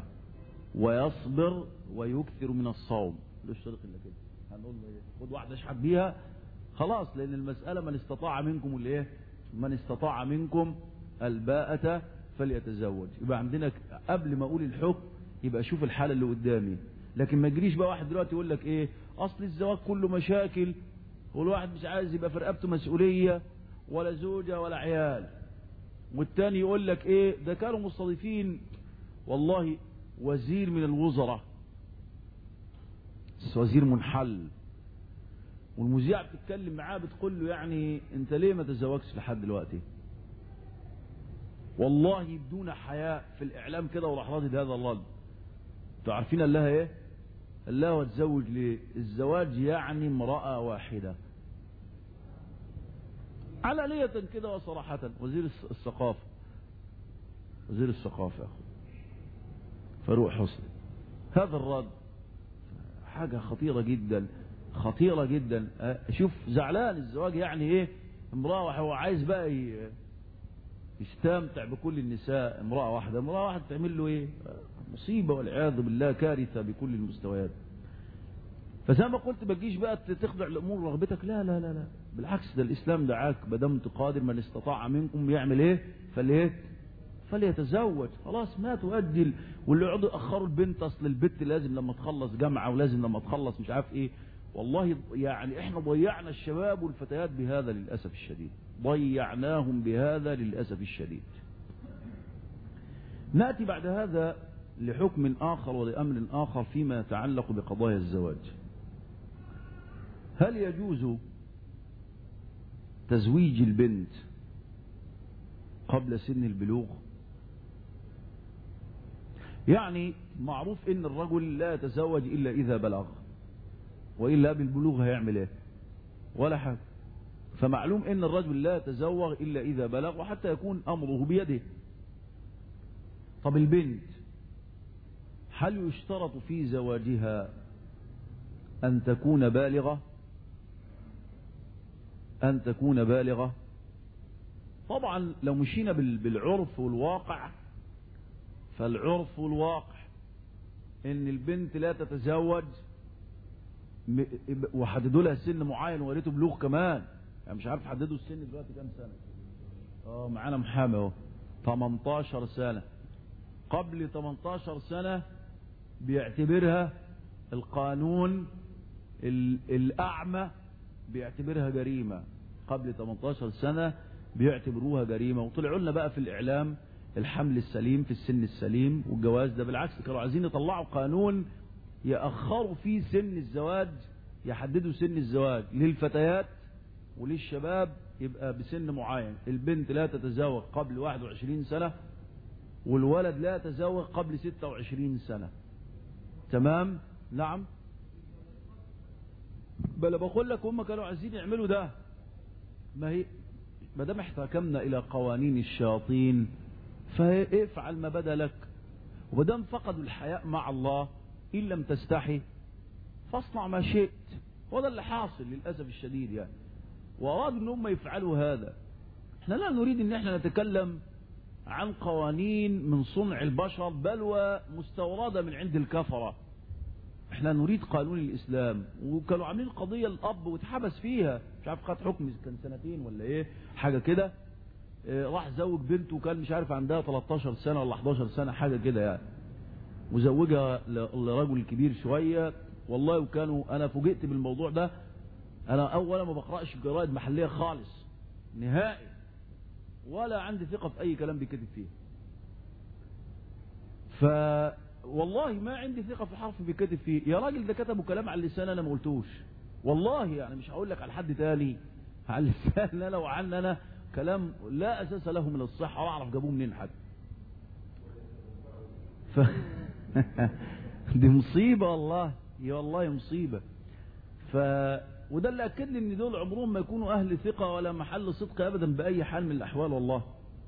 ويصبر ويكثر من الصوم. ليش طريق إلا كده؟ هنقول خد واحدة اشحت بيها خلاص، لأن المسألة من استطاع منكم الايه؟ من استطاع منكم الباءة فليتزوج. يبقى عندنا قبل ما أقول الحكم يبقى شوف الحالة اللي قدامي، لكن ما يجريش بقى واحد دلوقتي يقول لك ايه اصل الزواج كله مشاكل والواحد مش عايز يبقى في رقبته مسؤولية ولا زوجة ولا عيال، والتاني يقول لك ايه ده كانوا مستضيفين والله وزير من الوزراء وزير منحل، والمذيعة بتتكلم معاه بتقول له يعني انت ليه ما تزوجتش لحد دلوقتي؟ والله بدون حياء في الاعلام كده وراح راضي بهذا الرد. انتوا عارفين قال لها ايه؟ قال لها وتزوج ليه؟ الزواج يعني امرأة واحدة. علانية كده وصراحة. وزير الثقافة وزير الثقافة يا أخو فاروق حسني، هذا الرد حاجة خطيرة جدا خطيرة جدا. شوف زعلان الزواج يعني ايه، امرأة هو عايز بقى يستمتع بكل النساء، امرأة واحدة امرأة واحدة تعمل له ايه؟ مصيبة والعياذ بالله، كارثة بكل المستويات. فزي ما قلت ما تجيش بقى تخضع لأمور رغبتك، لا لا لا لا بالعكس، ده الإسلام دعاك ما دمت قادر، من استطاع منكم يعمل ايه فليه فليتزوج. خلاص ما تؤدي. واللي يقعدوا يأخروا البنت، اصل البنت لازم لما تخلص جامعة ولازم لما تخلص مش عارف ايه. والله يعني احنا ضيعنا الشباب والفتيات بهذا للأسف الشديد، ضيعناهم بهذا للأسف الشديد. نأتي بعد هذا لحكم آخر ولأمر آخر فيما يتعلق بقضايا الزواج. هل يجوز تزويج البنت قبل سن البلوغ؟ يعني معروف ان الرجل لا يتزوج الا اذا بلغ، والا بالبلوغ هيعمل ايه؟ ولا حاجه. فمعلوم ان الرجل لا يتزوج الا اذا بلغ، وحتى يكون امره بيده. طب البنت هل يشترط في زواجها ان تكون بالغه؟ ان تكون بالغه طبعا لو مشينا بالعرف والواقع، فالعرف والواقع ان البنت لا تتزوج وحددوا لها سن معين وريته بلوغ كمان، يعني مش عارف حددوا السن دلوقتي كام سنه. اه معانا محامي اهو تمنتاشر سنه. قبل تمنتاشر سنه بيعتبرها القانون الاعمى بيعتبرها جريمه، قبل تمنتاشر سنه بيعتبروها جريمه. وطلعوا لنا بقى في الاعلام الحمل السليم في السن السليم، والجواز ده بالعكس كانوا عايزين يطلعوا قانون يأخروا فيه سن الزواج، يحددوا سن الزواج للفتيات وللشباب يبقى بسن معين. البنت لا تتزوج قبل واحد وعشرين سنة، والولد لا يتزوج قبل ستة وعشرين سنة. تمام؟ نعم. بل بقول لك هم كانوا عايزين يعملوا ده. ما هي ما دام احتكمنا الى قوانين الشياطين فافعل ما بدا لك. ومادام فقدوا الحياء مع الله ان لم تستحي فاصنع ما شئت. وده اللي حاصل للاسف الشديد يعني. وارادوا ان هم يفعلوا هذا. احنا لا نريد ان احنا نتكلم عن قوانين من صنع البشر بل ومستورده من عند الكفره. احنا نريد قانون الاسلام. وكانوا عاملين قضيه الاب واتحبس فيها، مش عارف خد حكم كان سنتين ولا ايه حاجه كده. اه راح زوج بنته وكان مش عارف عندها تلتاشر سنه ولا حداشر سنه حاجه كده يعني، وزوجها لرجل كبير شويه. والله وكانوا انا فوجئت بالموضوع ده. انا اولا ما بقراش جرائد محليه خالص نهائي، ولا عندي ثقه في اي كلام بيكتب فيه. ف والله ما عندي ثقة في حرف بيكتب فيه. يا راجل ده كتبوا كلام على اللسان انا ما قلتوش والله، يعني مش هقول لك على حد تاني، على اللسان انا وعن انا كلام لا اساس له من الصحة ولا اعرف جابوه منين حد. ف... دي مصيبة والله، يا والله مصيبة. ف وده اللي اكد لي ان دول عمرهم ما يكونوا اهل ثقة ولا محل صدق ابدا باي حال من الاحوال والله.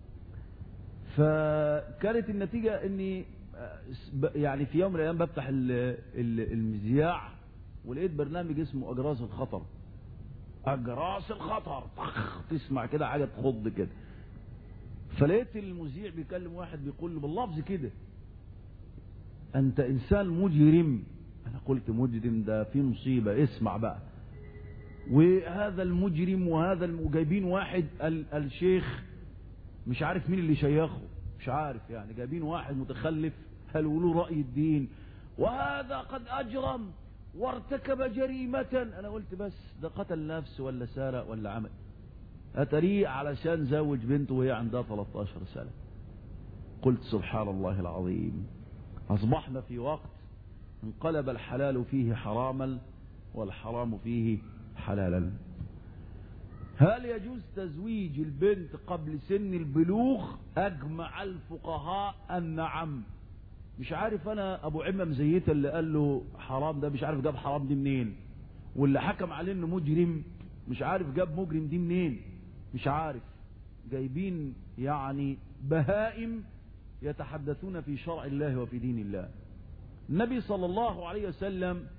فكانت النتيجة اني يعني في يوم من الايام بفتح المذياع ولقيت برنامج اسمه اجراس الخطر. اجراس الخطر طخ تسمع كده حاجه تخض كده. فلقيت المذيع بيكلم واحد بيقول له باللفظ كده انت انسان مجرم. انا قلت مجرم ده في مصيبه، اسمع بقى. وهذا المجرم وهذا جايبين واحد الشيخ مش عارف مين اللي شيخه، مش عارف يعني، جايبين واحد متخلف هل له رأي الدين، وهذا قد أجرم وارتكب جريمة. أنا قلت بس ده قتل نفس ولا سارق ولا عمل، أتريق علشان زوج بنته وهي عندها تلتاشر سنة. قلت سبحان الله العظيم، أصبحنا في وقت انقلب الحلال فيه حراما والحرام فيه حلالا. هل يجوز تزويج البنت قبل سن البلوغ؟ أجمع الفقهاء أن نعم. مش عارف أنا أبو عمة مزيتة اللي قال له حرام ده مش عارف جاب حرام دي منين، واللي حكم عليه إنه مجرم مش عارف جاب مجرم دي منين. مش عارف، جايبين يعني بهائم يتحدثون في شرع الله وفي دين الله. النبي صلى الله عليه وسلم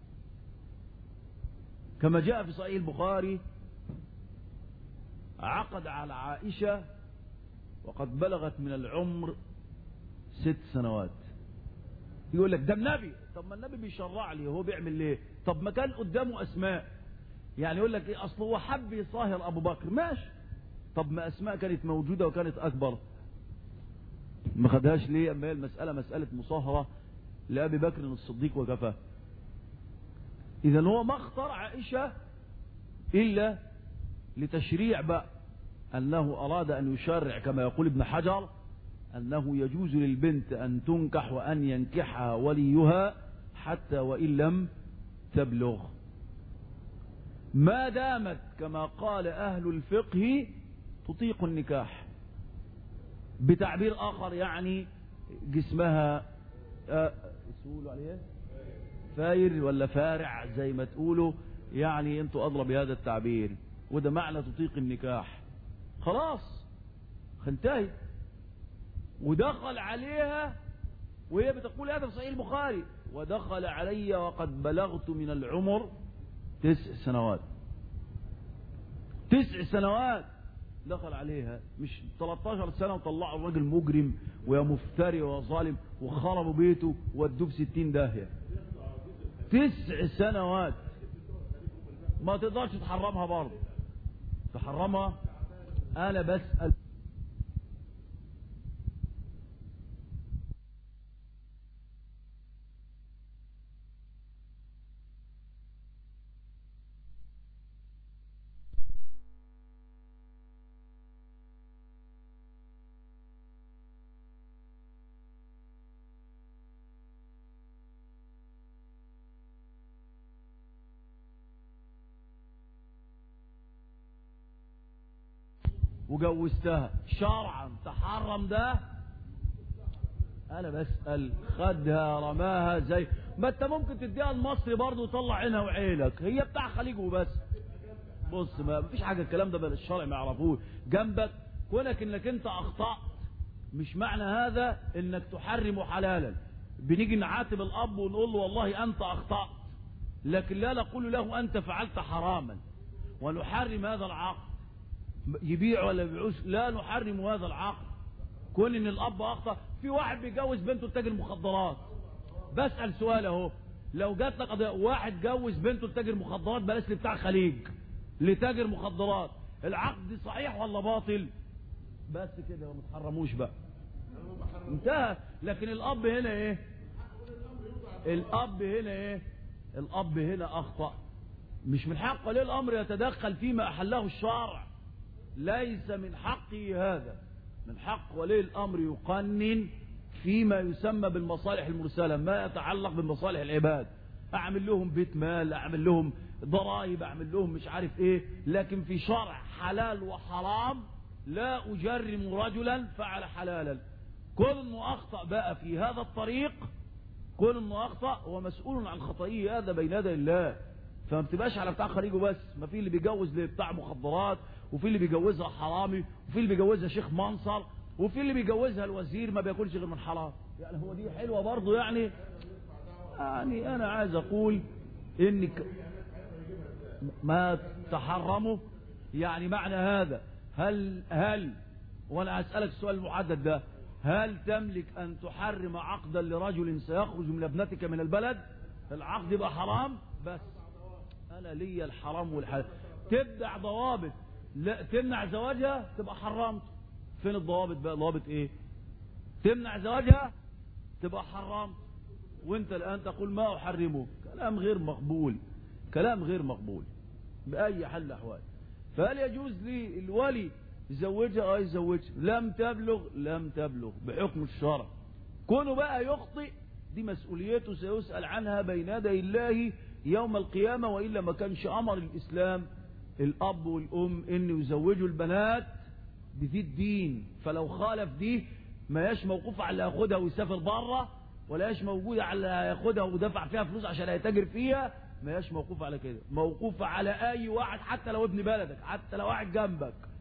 كما جاء في صحيح البخاري عقد على عائشة وقد بلغت من العمر ست سنوات. يقول لك ده النبي، طب ما النبي بيشرع لي، هو بيعمل ليه؟ طب ما كان قدامه أسماء، يعني يقول لك ايه، اصل هو حب يصاهر ابو بكر، ماشي، طب ما اسماء كانت موجوده وكانت اكبر، ما خدهاش ليه؟ اما هي المساله مساله مصاهره لابي بكر الصديق وكفى. اذا هو ما اختار عائشه الا لتشريع بقى، انه اراد ان يشرع كما يقول ابن حجر انه يجوز للبنت ان تنكح وان ينكحها وليها حتى وان لم تبلغ، ما دامت كما قال أهل الفقه تطيق النكاح. بتعبير آخر يعني جسمها آه يقولوا عليه فاير ولا فارع زي ما تقولوا، يعني انتوا أضرب بهذا التعبير، وده معنى تطيق النكاح. خلاص انتهي. ودخل عليها وهي بتقول هذا في صحيح البخاري، ودخل علي وقد بلغت من العمر تسع سنوات. تسع سنوات دخل عليها، مش ثلاثة عشر سنة وطلعوا الراجل مجرم ويا مفتري وظالم وخربوا بيته وادوه بستين داهية. تسع سنوات ما تقدرش تحرمها برضه، تحرمها. انا بسأل وجوزتها شرعا تحرم ده؟ انا بسأل. خدها رماها زي ما انت ممكن تديها المصري برضه وطلع عينها وعينك، هي بتاع خليج وبس. بص ما فيش حاجه الكلام ده بل الشرع ما يعرفوش. جنبك كونك انك انت اخطأت مش معنى هذا انك تحرم حلالا. بنيجي نعاتب الاب ونقول له والله انت اخطأت، لكن لا نقول له انت فعلت حراما ونحرم هذا العقد. يبيع ولا يبيعوش، لا نحرم هذا العقد. كون ان الاب اخطأ، في واحد بيجوز بنته لتاجر مخدرات. بسأل سؤال اهو، لو جات لك قضيه واحد جوز بنته لتاجر مخدرات، بلاش لبتاع خليج، لتاجر مخدرات، العقد صحيح ولا باطل؟ بس كده ما تحرموش بقى، انتهى. لكن الاب هنا ايه؟ الاب هنا ايه؟ الاب هنا اخطأ، مش من حق ولي الامر يتدخل فيما احله الشرع، ليس من حقه هذا. من حق ولي الامر يقنن فيما يسمى بالمصالح المرسله، ما يتعلق بمصالح العباد. اعمل لهم بيت مال، اعمل لهم ضرائب، اعمل لهم مش عارف ايه، لكن في شرع حلال وحرام لا اجرم رجلا فعل حلالا. كل انه اخطأ بقى في هذا الطريق، كل انه اخطأ هو مسؤول عن خطئه هذا بين يدي الله. فما بتبقاش على بتاع خليجه بس، ما في اللي بيجوز لبتاع مخدرات، وفي اللي بيجوزها حرامي، وفي اللي بيجوزها شيخ منصر، وفي اللي بيجوزها الوزير ما بياكلش غير من حرام. يعني هو دي حلوه برضه يعني؟ يعني انا عايز اقول انك ما تحرموا. يعني معنى هذا هل هل وانا اسالك السؤال المحدد ده، هل تملك ان تحرم عقدا لرجل سيخرج من ابنتك من البلد؟ العقد يبقى حرام. بس انا ليا الحرام والحلال. تبدع ضوابط لا تمنع زواجها تبقى حرمت. فين الضوابط بقى؟ ضوابط ايه؟ تمنع زواجها تبقى حرمت، وانت الان تقول ما احرمه. كلام غير مقبول، كلام غير مقبول باي حال الاحوال. فهل يجوز لي الولي يزوجها؟ اه يزوجها. لم تبلغ لم تبلغ بحكم الشرع. كونه بقى يخطئ دي مسؤوليته سيسأل عنها بين يدي الله يوم القيامة، وإلا ما كانش أمر الإسلام الأب والأم إن يزوجوا البنات بذي الدين. فلو خالف دي ما ياش موقوف على ياخدها ويسافر بره، ولا ياش موجودة على ياخدها ودفع فيها فلوس عشان يتاجر فيها، ما ياش موقوف على كده. موقوف على أي واحد حتى لو ابن بلدك، حتى لو واحد جنبك،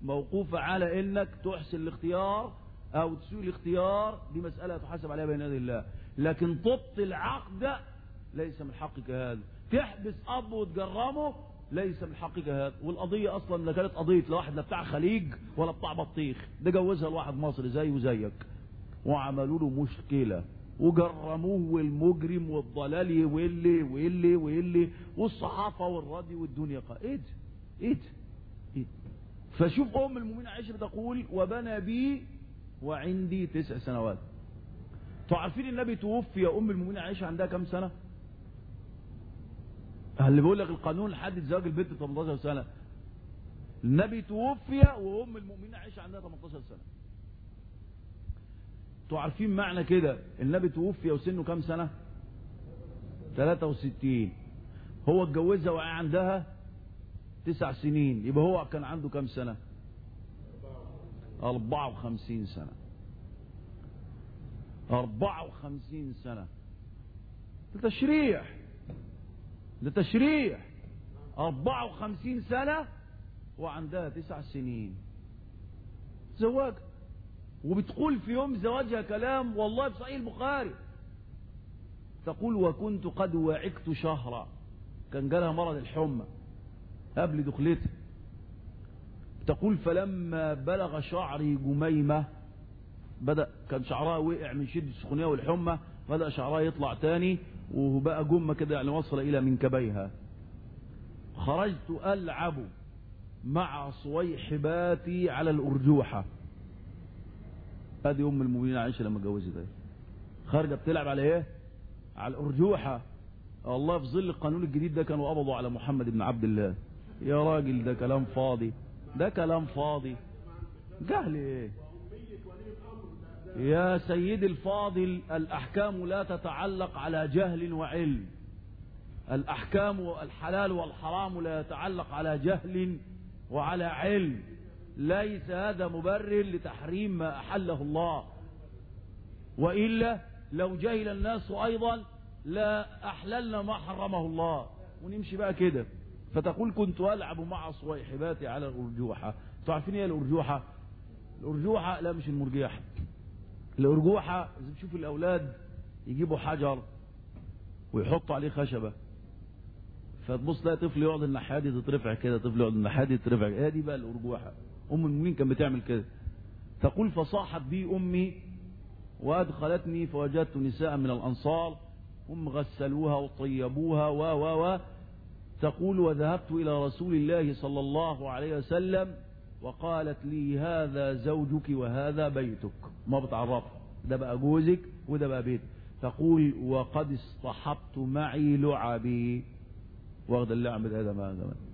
موقوفة على انك تحسن الاختيار او تسوء الاختيار، دي مسألة تحاسب عليها بين يدي الله. لكن تبطل عقد ليس من حقك هذا، تحبس اب وتجرمه ليس من حقك هذا. والقضية اصلا لا كانت قضية لواحد لا بتاع خليج ولا بتاع بطيخ، ده جوزها لواحد مصري زي وزيك وعملوا له مشكلة وجرموه، والمجرم والضلالي واللي واللي واللي والصحافة والراديو والدنيا قا ايه ده ايه ده ايه. فشوف ام المؤمنين عائشة تقول وبنى بي وعندي تسع سنوات. تعرفين النبي توفي ام المؤمنين عائشة عندها كم سنة؟ اللي بيقول لك القانون لحد زواج البنت ثمانية عشر سنة، النبي توفي وام المؤمنين عائشة عندها ثمانية عشر سنة. تعرفين معنى كده النبي توفي وسنه كم سنة؟ ثلاثة وستين. هو اتجوزها وهي عندها تسع سنين، يبقى هو كان عنده كم سنة؟ أربعة وخمسين سنة. أربعة وخمسين سنة. ده تشريح، ده تشريح. أربعة وخمسين سنة وعندها تسع سنين زواج. وبتقول في يوم زواجها كلام والله في صحيح البخاري، تقول وكنت قد وعكت شهرا، كان جالها مرض الحمى قبل دخلتها. تقول فلما بلغ شعري جميمة، بدأ كان شعرها وقع من شدة السخونية والحمى، بدأ شعرها يطلع تاني وبقى جمة كده يعني وصل إلى منكبيها. خرجت ألعب مع صويحباتي على الأرجوحة. هذه أم المؤمنين عائشة لما اتجوزت اهي، خارجة بتلعب على إيه؟ على الأرجوحة. الله في ظل القانون الجديد ده كانوا قبضوا على محمد بن عبد الله. يا راجل ده كلام فاضي، ده كلام فاضي. جهل ايه يا سيدي الفاضل؟ الأحكام لا تتعلق على جهل وعلم. الأحكام والحلال والحرام لا يتعلق على جهل وعلى علم. ليس هذا مبرر لتحريم ما أحله الله، وإلا لو جهل الناس أيضا لا أحللنا ما حرمه الله ونمشي بقى كده. فتقول كنت ألعب مع صويحباتي على الأرجوحة. تعرفين ايه الأرجوحة؟ الأرجوحة لا مش المرجيحة. الأرجوحة بتشوف الأولاد يجيبوا حجر ويحطوا عليه خشبة، فتبص تلاقي طفل يقعد الناحية دي تترفع كده، طفل يقعد الناحية دي تترفع كده. دي بقى الأرجوحة. أم المؤمنين كانت بتعمل كده. تقول فصاحت بي أمي وأدخلتني فوجدت نساء من الأنصار هم غسلوها وطيبوها و و و تقول وذهبت إلى رسول الله صلى الله عليه وسلم وقالت لي هذا زوجك وهذا بيتك. ما بتعرفها، ده بقى جوزك وده بقى بيتك. تقول وقد اصطحبت معي لعبي، واخد اللعب ده ده ما كمان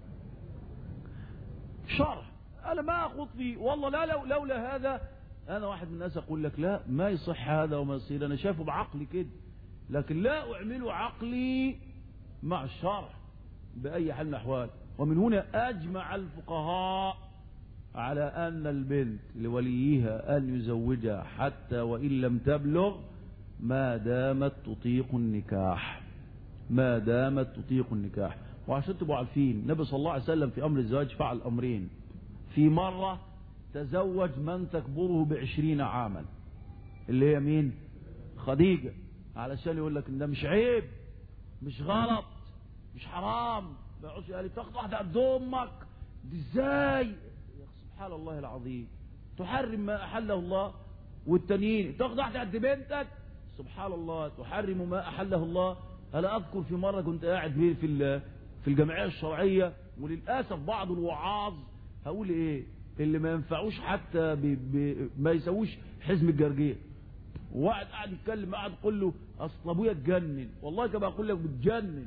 شرح. انا ما اخوض فيه والله، لا لو لولا هذا انا واحد من الناس اقول لك لا ما يصح هذا وما يصير، انا شايفه بعقلي كده، لكن لا اعمله عقلي مع الشرع باي حال من الاحوال. ومن هنا اجمع الفقهاء على ان البنت لوليها ان يزوجها حتى وان لم تبلغ ما دامت تطيق النكاح، ما دامت تطيق النكاح. وعشان تبقوا عارفين النبي صلى الله عليه وسلم في امر الزواج فعل امرين. في مرة تزوج من تكبره بعشرين عاما، اللي هي مين؟ خديجة، علشان يقول لك ان ده مش عيب، مش غلط، مش حرام. ما يقولش قال تاخد واحدة قد امك دي ازاي؟ سبحان الله العظيم، تحرم ما احله الله. والتانيين تاخد واحدة قد بنتك، سبحان الله، تحرم ما احله الله. انا اذكر في مرة كنت قاعد في في الجمعية الشرعية، وللاسف بعض الوعاظ هقول ايه اللي ما ينفعوش حتى بي بي ما يسووش حزم الجرجير، وواحد قاعد يتكلم قاعد يقول له اصل ابويا اتجنن، والله كما اقول لك بتجنن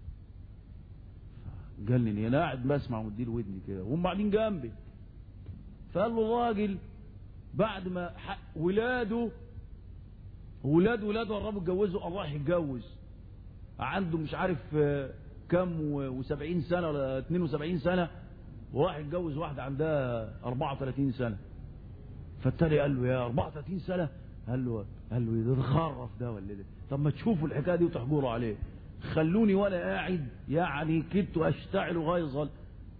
جنن. انا قاعد بسمع ومديله ودني كده وهم قاعدين جنبي. فقال له الراجل بعد ما ولاده ولاد ولاده قربوا يتجوزوا، قام راح يتجوز عنده مش عارف كم وسبعين سنه ولا اتنين وسبعين سنه، وراح يتجوز واحده عندها اربعة وثلاثين سنه. فالتاني قال له يا اربعة وثلاثين سنه؟ قال له قال له ده خرف ده ولا ده؟ طب ما تشوفوا الحكايه دي وتحجروا عليه، خلوني وانا قاعد يعني كدت اشتعل غيظا.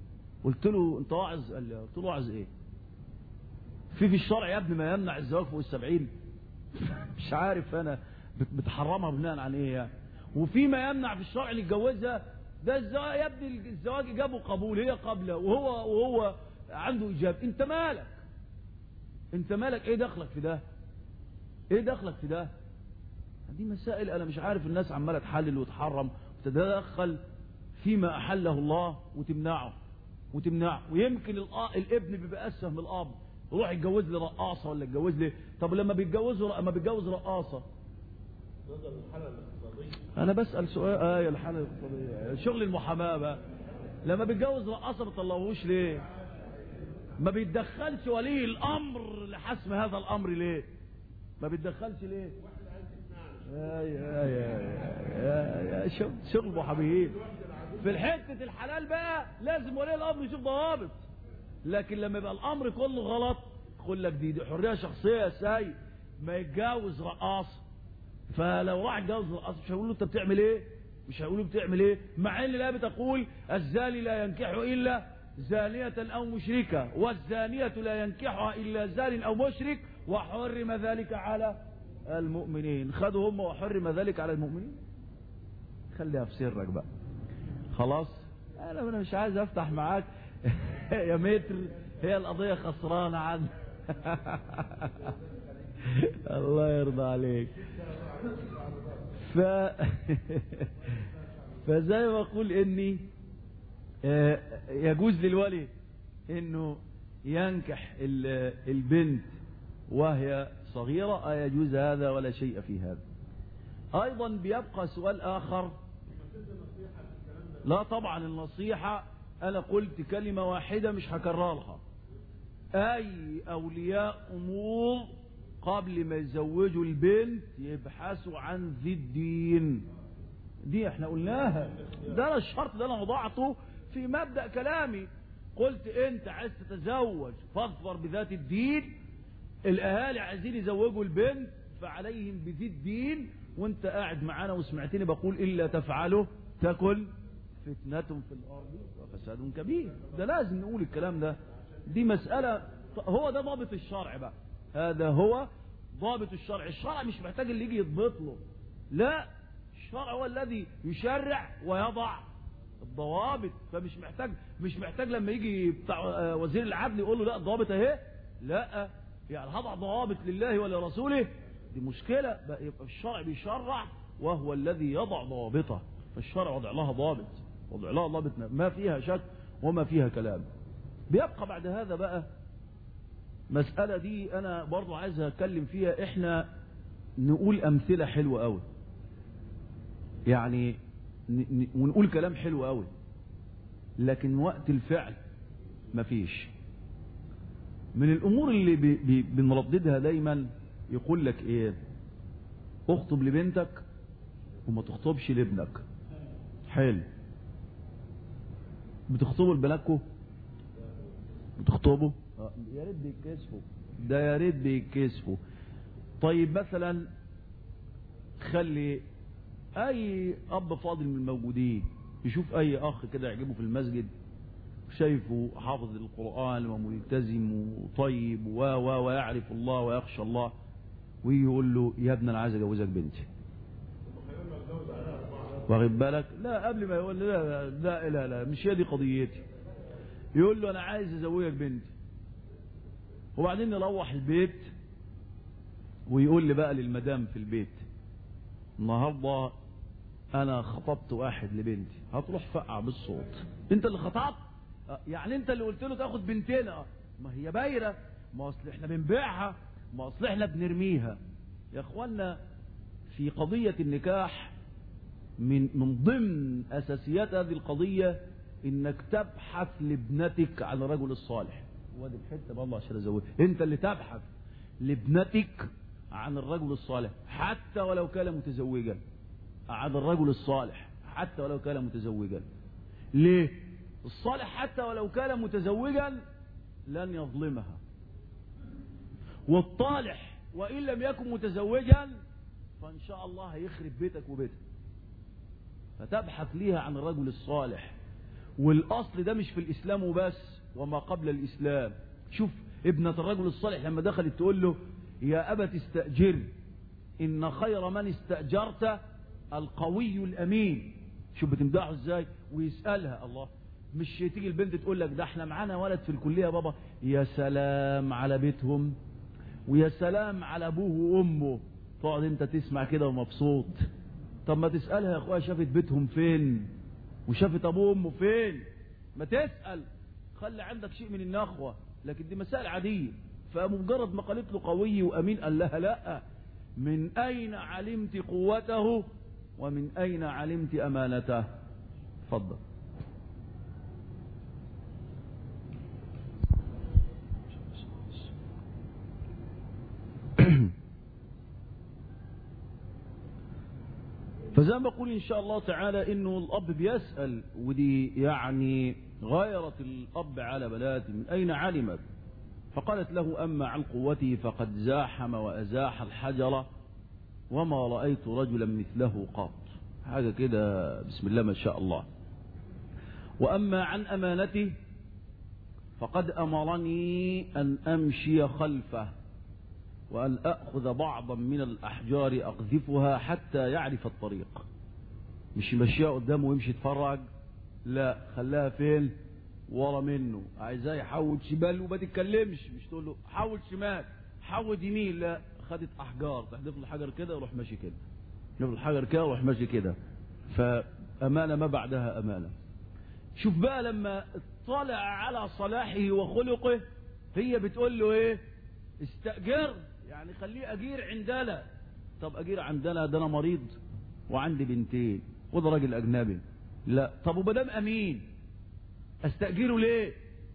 قلت له انت واعظ؟ قال لي قلت له واعظ ايه؟ في في الشرع يا ابني ما يمنع الزواج فوق السبعين؟ مش عارف انا بتحرمها بناء عن ايه يعني. وفي ما يمنع في الشرع اللي يتجوزها ده الزواج يا ابني، الزواج اجابه وقبول، هي قابله وهو وهو عنده اجابه. انت مالك؟ انت مالك؟ ايه دخلك في ده؟ ايه دخلك في ده؟ دي مسائل انا مش عارف الناس عماله تحلل وتحرم وتتدخل فيما احله الله وتمنعه وتمنعه. ويمكن الابن بيبقى اسهل من الاب، يروح يتجوز لي رقاصه ولا يتجوز لي. طب لما بيتجوزوا لما بيتجوز رقاصه نظر الحاله الاقتصاديه. انا بسال سؤال. اه الحاله الاقتصاديه شغل المحاماه بقى. لما بيتجوز رقاصه ما بيطلعوش ليه؟ ما بيتدخلش ولي الامر لحسم هذا الامر ليه؟ ما بيتدخلش ليه؟ يا يا يا يا يا شغل شغل محاميين. في الحته الحلال بقى لازم ولي الامر يشوف ضوابط. لكن لما يبقى الامر كله غلط يقول لك دي, دي حريه شخصيه يا سيد، ما يتجوز رقاصه. فلو راح يتجوز رقاصه مش هيقول له انت بتعمل ايه؟ مش هيقول له بتعمل ايه؟ مع ان الايه بتقول الزاني لا ينكح الا زانيه او مشركه، والزانيه لا ينكحها الا زان او مشرك، وحرم ذلك على المؤمنين. خدوا هم وحرم ذلك على المؤمنين. خليها في سرك بقى خلاص. انا انا مش عايز افتح معاك يا متر، هي القضيه خسرانه عنك. الله يرضى عليك. ف فزي ما اقول اني يجوز للولي انه ينكح البنت وهي صغيرة، يجوز هذا ولا شيء في هذا. ايضا بيبقى سؤال اخر. لا طبعا النصيحة انا قلت كلمة واحدة مش هكررها. اي اولياء امور قبل ما يزوجوا البنت يبحثوا عن ذي الدين. دي احنا قلناها، ده الشرط ده انا وضعته في مبدأ كلامي. قلت انت عايز تتزوج فاظفر بذات الدين. الاهالي عايزين يزوجوا البنت فعليهم بذي الدين. وانت قاعد معانا وسمعتني بقول الا تفعله تكن فتنة في الارض وفساد كبير. ده لازم نقول الكلام ده. دي مسألة، هو ده ضابط الشرع بقى. هذا هو ضابط الشرع. الشرع مش محتاج اللي يجي يضبط له، لا، الشرع هو الذي يشرع ويضع الضوابط. فمش محتاج مش محتاج لما يجي بتاع وزير العدل يقول له لا الضوابط اهي، لا يعني هضع ضوابط لله ولرسوله. دي مشكلة بقى. يبقى الشرع بيشرع وهو الذي يضع ضوابطه. فالشرع وضع لها ضابط، وضع لها ضابط ما فيها شك وما فيها كلام. بيبقى بعد هذا بقى مسألة دي أنا برضو عايز أتكلم فيها. إحنا نقول أمثلة حلوة قوي يعني، ونقول كلام حلو قوي، لكن وقت الفعل مفيش. من الأمور اللي بي بي بنرددها دايما يقول لك إيه؟ اخطب لبنتك وما تخطبش لابنك. حلو. بتخطبوا لبناتكم؟ بتخطبوا؟ يا ريت بيتكسفوا، ده يا ريت بيتكسفوا. طيب مثلا خلي اي اب فاضل من الموجودين يشوف اي اخ كده يعجبه في المسجد، شايفه حافظ القرآن وملتزم وطيب و و ويعرف الله ويخشى الله، ويجي يقول له يا ابني انا عايز اجوزك بنتي. واخد بالك؟ لا قبل ما يقول لا لا لا لا مش هي دي قضيتي. يقول له انا عايز ازوجك بنتي، وبعدين يروح البيت ويقول لي بقى للمدام في البيت النهارده انا خطبت واحد لبنتي. هتروح فقع بالصوت. انت اللي خطبت؟ يعني انت اللي قلت له تاخد بنتنا؟ ما هي بايره، ما اصل احنا بنبيعها، ما اصل احنا بنرميها. يا اخوانا في قضيه النكاح من من ضمن اساسيات هذه القضيه انك تبحث لابنتك عن الرجل الصالح. وادي الحته والله عشان ازوجها. انت اللي تبحث لابنتك عن الرجل الصالح حتى ولو كان متزوجا، عن الرجل الصالح حتى ولو كان متزوجا. ليه؟ الصالح حتى ولو كان متزوجا لن يظلمها، والطالح وإن لم يكن متزوجا فإن شاء الله هيخرب بيتك وبيتك. فتبحث ليها عن الرجل الصالح. والأصل ده مش في الإسلام وبس، وما قبل الإسلام. شوف ابنة الرجل الصالح لما دخلت تقول له يا أبت استأجر إن خير من استأجرت القوي الأمين. شوف بتمدحه ازاي، ويسألها الله. مش تيجي البنت تقول لك ده احنا معانا ولد في الكلية بابا، يا سلام على بيتهم ويا سلام على ابوه وامه، تقعد انت تسمع كده ومبسوط. طب ما تسألها يا اخويا شافت بيتهم فين وشافت ابوه وامه فين؟ ما تسأل، خلي عندك شيء من النخوة. لكن دي مسائل عادية. فمجرد ما قالت له قوي وامين قال لها لا، من اين علمت قوته ومن اين علمت امانته؟ اتفضل. فزي ما بقول إن شاء الله تعالى إنه الأب بيسأل، ودي يعني غيرت الأب على بناته من أين علمت؟ فقالت له أما عن قوته فقد زاحم وأزاح الحجر وما رأيت رجلا مثله قط. حاجة كده بسم الله ما شاء الله. وأما عن أمانته فقد أمرني أن أمشي خلفه وأن أخذ بعضا من الأحجار أقذفها حتى يعرف الطريق. مش يمشيها قدامه ويمشي يتفرج، لا، خلاها فين؟ ورا منه. عايزاه يحول شمال وما تتكلمش، مش تقول له حول شمال حول يمين، لا، خدت أحجار تحدف له حجر كده يروح ماشي كده، يحدف له حجر كده يروح ماشي كده. فأمانة ما بعدها أمانة. شوف بقى لما اطلع على صلاحه وخلقه، هي بتقول له ايه؟ استأجر، يعني خليه أجير عندنا. طب أجير عندنا؟ ده أنا مريض وعندي بنتين وده راجل أجنبي. لا. طب ومدام أمين أستأجره ليه؟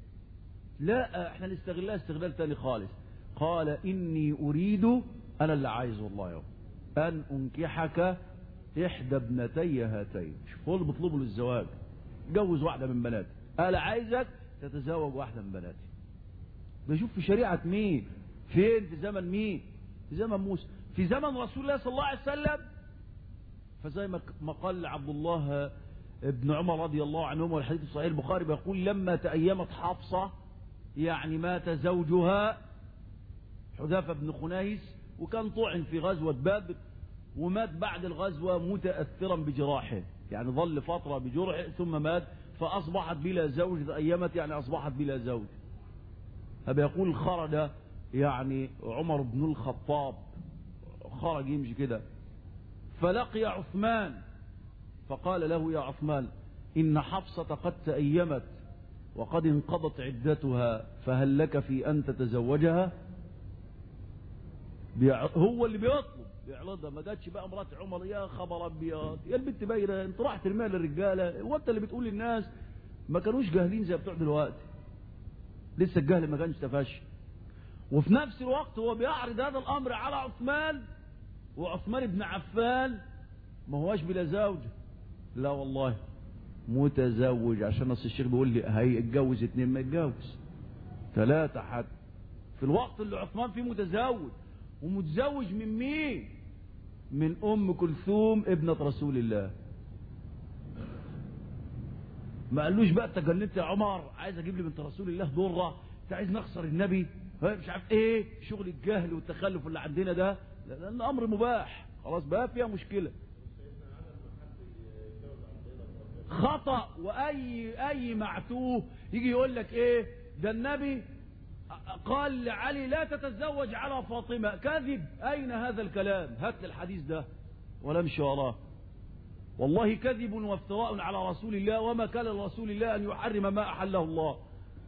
لا، احنا نستغلها استغلال تاني خالص. قال إني أريد، أنا اللي عايز والله يوم أن أنكحك إحدى ابنتي هاتين. شوف هو اللي بطلبه للزواج، جوز واحدة من بناتي. قال عايزك تتزوج واحدة من بناتي. بشوف في شريعة مين؟ فين؟ في زمن مين؟ في زمن موسى، في زمن رسول الله صلى الله عليه وسلم. فزي ما قال عبد الله ابن عمر رضي الله عنهما، والحديث الصحيح البخاري بيقول لما تأيمت حفصة، يعني مات زوجها حذافة بن خنيس، وكان طعن في غزوة بدر ومات بعد الغزوة متأثرا بجراحه، يعني ظل فترة بجرحه ثم مات، فأصبحت بلا زوج. تأيمت يعني أصبحت بلا زوج. فبيقول خرج يعني عمر بن الخطاب، خرج يمشي كده فلقي عثمان فقال له يا عثمان إن حفصة قد تأيمت وقد انقضت عدتها، فهل لك في أن تتزوجها؟ هو اللي بيطلب بيعرضها. ما جاتش بقى مرات عمر يا خبر ابيض يا البنت باينه انت راح ترميها للرجاله، وانت اللي بتقول للناس ما كانوش جاهلين زي بتوع دلوقتي، لسه الجهل ما كانش تفشى. وفي نفس الوقت هو بيعرض هذا الامر على عثمان، وعثمان بن عفان ما هواش بلا زوج، لا والله متزوج، عشان نص الشيخ بيقول لي هيتجوز اتنين ما يتجوز ثلاثة حتى، في الوقت اللي عثمان فيه متزوج. ومتزوج من مين؟ من ام كلثوم ابنة رسول الله. ما قالوش بقى انت جننت يا عمر، عايز اجيب لي بنت رسول الله ضره، انت عايز نخسر النبي، مش عارف ايه شغل الجهل والتخلف اللي عندنا ده، لان امر مباح خلاص بقى فيها مشكله. خطأ. واي اي معتوه يجي يقول لك ايه ده النبي قال لعلي لا تتزوج على فاطمة، كذب. اين هذا الكلام؟ هات لي الحديث ده ولا امشي وراه. والله كذب وافتراء على رسول الله، وما كان لرسول الله ان يحرم ما احله الله.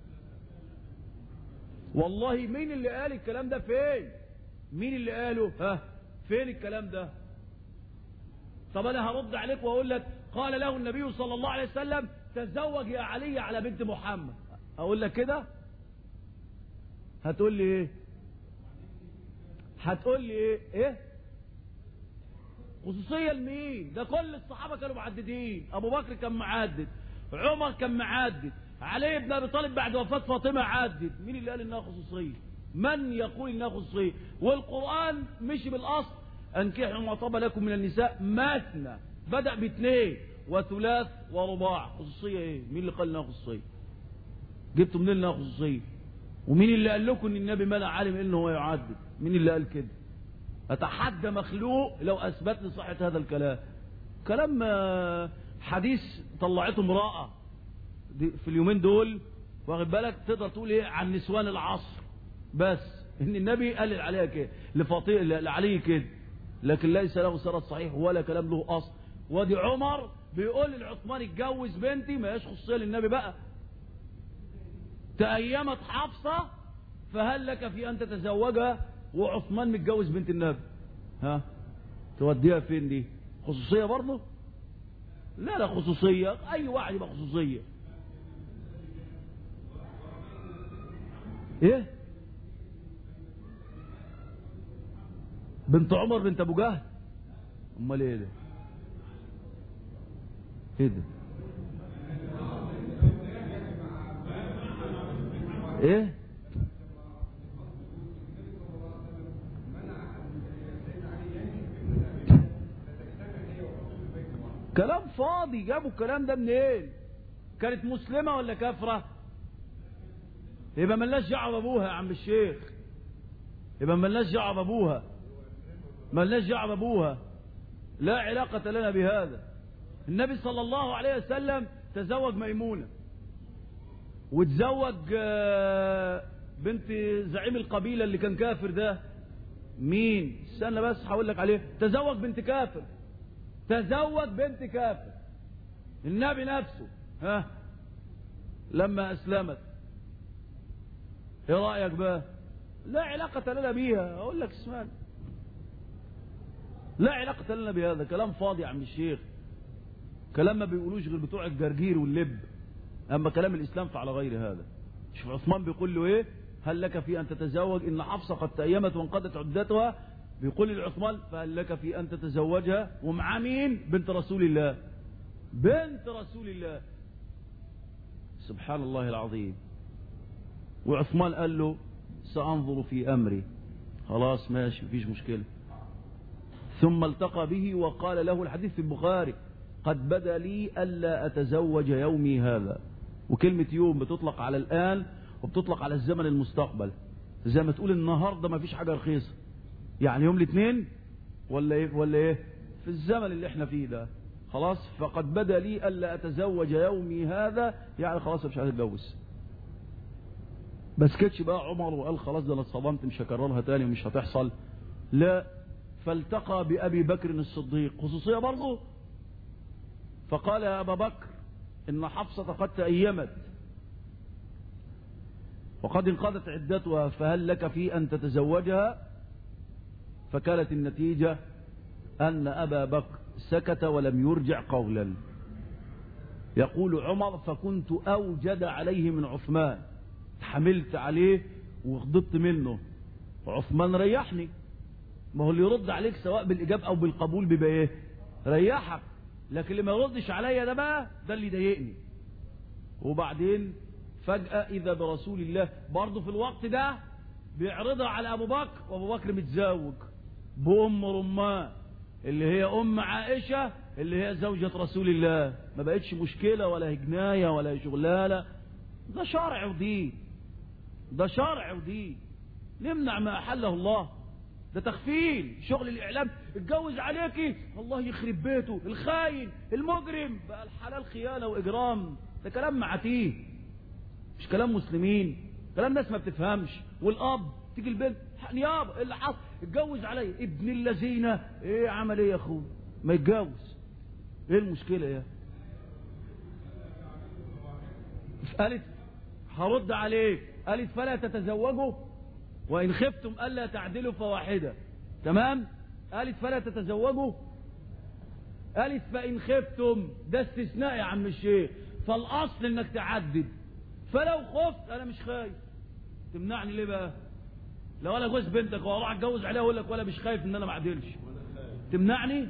والله مين اللي قال الكلام ده؟ فين؟ مين اللي قاله؟ ها فين الكلام ده؟ طب انا هرد عليك واقول لك قال له النبي صلى الله عليه وسلم تزوج يا علي على بنت محمد، اقول لك كده؟ هتقول لي ايه؟ هتقول لي ايه؟ ايه خصوصيه لمين؟ ده كل الصحابه كانوا معددين، ابو بكر كان معدد، عمر كان معدد، علي بن ابي طالب بعد وفاه فاطمه عدد. مين اللي قال انها خصوصيه؟ من يقول انها خصوصيه؟ والقران مشي بالاصل انكحوا ما طاب لكم من النساء مثنى، بدا باثنين وثلاث ورباع. خصوصية ايه؟ مين اللي قال انها خصوصية؟ جبتوا منين انها خصوصية؟ ومين اللي قال لكم ان النبي ما لا عالم انه هو يعدد؟ مين اللي قال كده؟ اتحدى مخلوق لو اثبت لي صحة هذا الكلام. كلام حديث طلعته امرأة في اليومين دول، واخد بالك؟ تقدر تقول ايه عن نسوان العصر بس ان النبي قال عليها كده لفاطمه لعلي كده، لكن ليس له سند صحيح ولا كلام له اصل. وادي عمر بيقول لعثمان اتجوز بنتي، ما هيش خصوصيه للنبي بقى. تأيمت حفصه فهل لك في ان تتزوجها وعثمان متجوز بنت النبي؟ ها توديها فين دي؟ خصوصيه برضه؟ لا لا خصوصيه، اي واحد يبقى خصوصيه. ايه؟ بنت عمر بنت ابو جهل؟ امال ايه ده؟ ايه ده؟ ايه؟ كلام فاضي. جابوا الكلام ده منين؟ إيه؟ كانت مسلمة ولا كافرة؟ يبقى ملناش دعوه بابوها يا عم الشيخ، يبقى ملناش دعوه بابوها، ملناش دعوه بابوها، لا علاقة لنا بهذا. النبي صلى الله عليه وسلم تزوج ميمونة، وتزوج بنت زعيم القبيلة اللي كان كافر ده مين؟ استنى بس هقول لك عليه. تزوج بنت كافر، تزوج بنت كافر. النبي نفسه ها لما أسلمت ايه رأيك بقى؟ لا علاقة لنا بيها. اقول لك اسمعني، لا علاقة لنا بهذا. كلام فاضي يا عم الشيخ، كلام ما بيقولوش غير بتوع الجرجير واللب. اما كلام الاسلام فعلى غير هذا. شوف عثمان بيقول له ايه؟ هل لك في ان تتزوج ان حفصة قد تأيمت وانقضت عدتها؟ بيقول لعثمان فهل لك في ان تتزوجها؟ ومعاه مين؟ بنت رسول الله، بنت رسول الله. سبحان الله العظيم. وعثمان قال له سأنظر في أمري. خلاص ماشي مفيش مشكلة. ثم التقى به وقال له الحديث في البخاري قد بدا لي ألا أتزوج يومي هذا. وكلمة يوم بتطلق على الآن وبتطلق على الزمن المستقبل، زي ما تقول النهاردة مفيش حاجة رخيصة، يعني يوم الاثنين ولا ايه ولا ايه في الزمن اللي احنا فيه ده. خلاص فقد بدا لي ألا أتزوج يومي هذا، يعني خلاص مش هتتجوز. بس كتش بقى عمر وقال خلاص ده انا اتصدمت مش هكررها تاني ومش هتحصل. لا، فالتقى بأبي بكر الصديق، خصوصية برضه. فقال يا أبا بكر إن حفصة قد تأيمت وقد انقضت عدتها فهل لك في أن تتزوجها؟ فكانت النتيجة أن أبا بكر سكت ولم يرجع قولا. يقول عمر فكنت أوجد عليه من عثمان، حملت عليه وغضبت منه، وعثمان ريحني. ما هو اللي يرد عليك سواء بالإجابة أو بالقبول بيبقى إيه؟ ريحك. لكن اللي ما يردش عليا ده بقى ده اللي يضايقني. وبعدين فجأة إذا برسول الله برضه في الوقت ده بيعرضها على أبو بكر، وأبو بكر متزوج بأم رمان اللي هي أم عائشة اللي هي زوجة رسول الله. ما بقتش مشكلة ولا هجناية ولا شغلانة، ده شرع ودين، ده شرع ودين. نمنع ما أحله الله، ده تخفيل شغل الإعلام. اتجوز عليكي الله يخرب بيته، الخاين المجرم بقى الحلال خيانة وإجرام. ده كلام معتيه، مش كلام مسلمين، كلام ناس ما بتفهمش. والأب تيجي البنت نيابة إيه اللي حصل؟ اتجوز علي ابن اللذينة. ايه عمل ايه يا اخوه؟ ما يتجوز، ايه المشكلة يا؟ قالت هرد عليك، قالت فلا تتزوجوا وإن خفتم ألا تعدلوا فواحدة. تمام؟ قالت فلا تتزوجوا، قالت فإن خفتم، ده استثناء يا عم الشيخ، فالأصل إنك تعدد. فلو خفت أنا مش خايف، تمنعني ليه بقى؟ لو أنا جوز بنتك وأروح أتجوز عليها أقول لك ولا مش خايف إن أنا ما أعدلش، تمنعني؟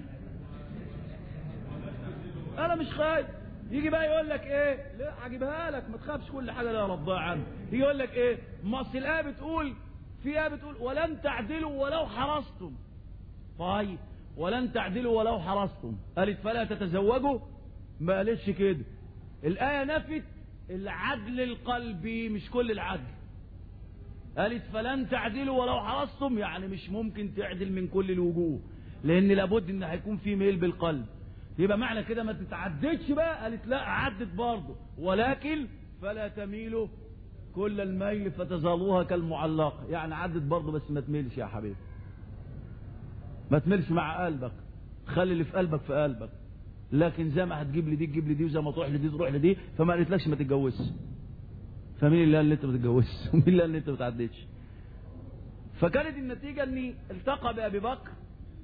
أنا مش خايف. يجي بقى يقول لك ايه؟ لا هجيبها لك ما تخافش، كل حاجه لها ربها عنه. يجي يقول لك ايه؟ ما اصل الايه بتقول، في ايه بتقول ولن تعدلوا ولو حرصتم. طيب ولن تعدلوا ولو حرصتم، قالت فلا تتزوجوا، ما قالتش كده. الآية نفت العدل القلبي مش كل العدل. قالت فلن تعدلوا ولو حرصتم، يعني مش ممكن تعدل من كل الوجوه، لأن لابد إن هيكون في ميل بالقلب. يبقى معنى كده ما تتعددش بقى. قالت لا عدت برضه، ولكن فلا تميلوا كل الميل فتظلوها كالمعلقة. يعني عدت برضه بس ما تميلش يا حبيبي، ما تميلش مع قلبك، خلي اللي في قلبك في قلبك. لكن زي ما هتجيب لي دي تجيب لي دي، وزي ما تروح لدي تروح لدي. فما قالتلكش ما تتجوزش. فمين اللي قال ان انت ما تتجوزش؟ ومين اللي قال ان انت ما تعديتش؟ فكانت النتيجة اني التقى بأبي بكر.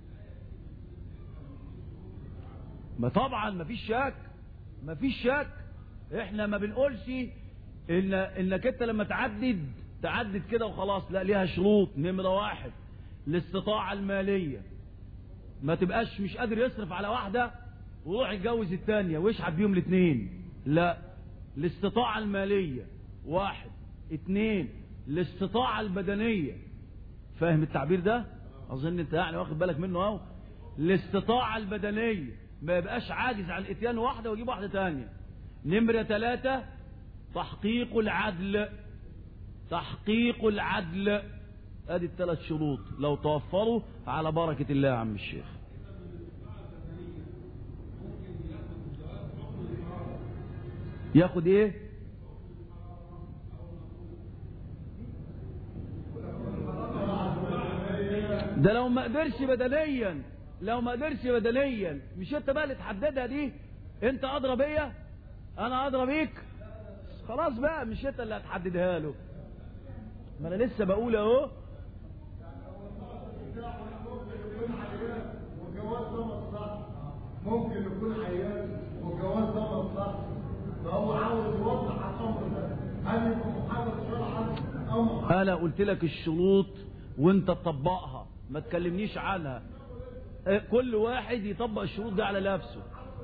ما طبعا ما فيش شك، ما فيش شك. احنا ما بنقولش ان انك انت لما تعدد تعدد كده وخلاص، لا، ليها شروط. نمرة واحد الاستطاعة المالية، ما تبقاش مش قادر يصرف على واحدة ويروح يتجوز الثانية ويشحت بيهم الاثنين، لا. الاستطاعة المالية واحد. اثنين الاستطاعة البدنية. فاهم التعبير ده؟ اظن انت يعني واخد بالك منه اهو. الاستطاعة البدنية، ما يبقاش عاجز عن اتيان واحدة ويجيب واحدة ثانية. نمرة ثلاثة تحقيق العدل. تحقيق العدل، ادي الثلاث شروط لو توفروا على بركة الله يا عم الشيخ. ياخد ايه؟ ده لو ما قدرش بدنيا، لو ما قدرش بدنيا. مش انت بقى اللي تحددها دي؟ انت ادرى بيا، انا ادرى بيك. خلاص بقى، مش انت اللي هتحددها له. ما انا لسه بقول اهو. ممكن يكون عيان والجواز ده مصلحه، فهو عاوز يوضح الامر ده. هل يكون محرر شرعا او محرر؟ انا قلت لك الشروط وانت تطبقها، ما تكلمنيش عنها. كل واحد يطبق الشروط دي على نفسه.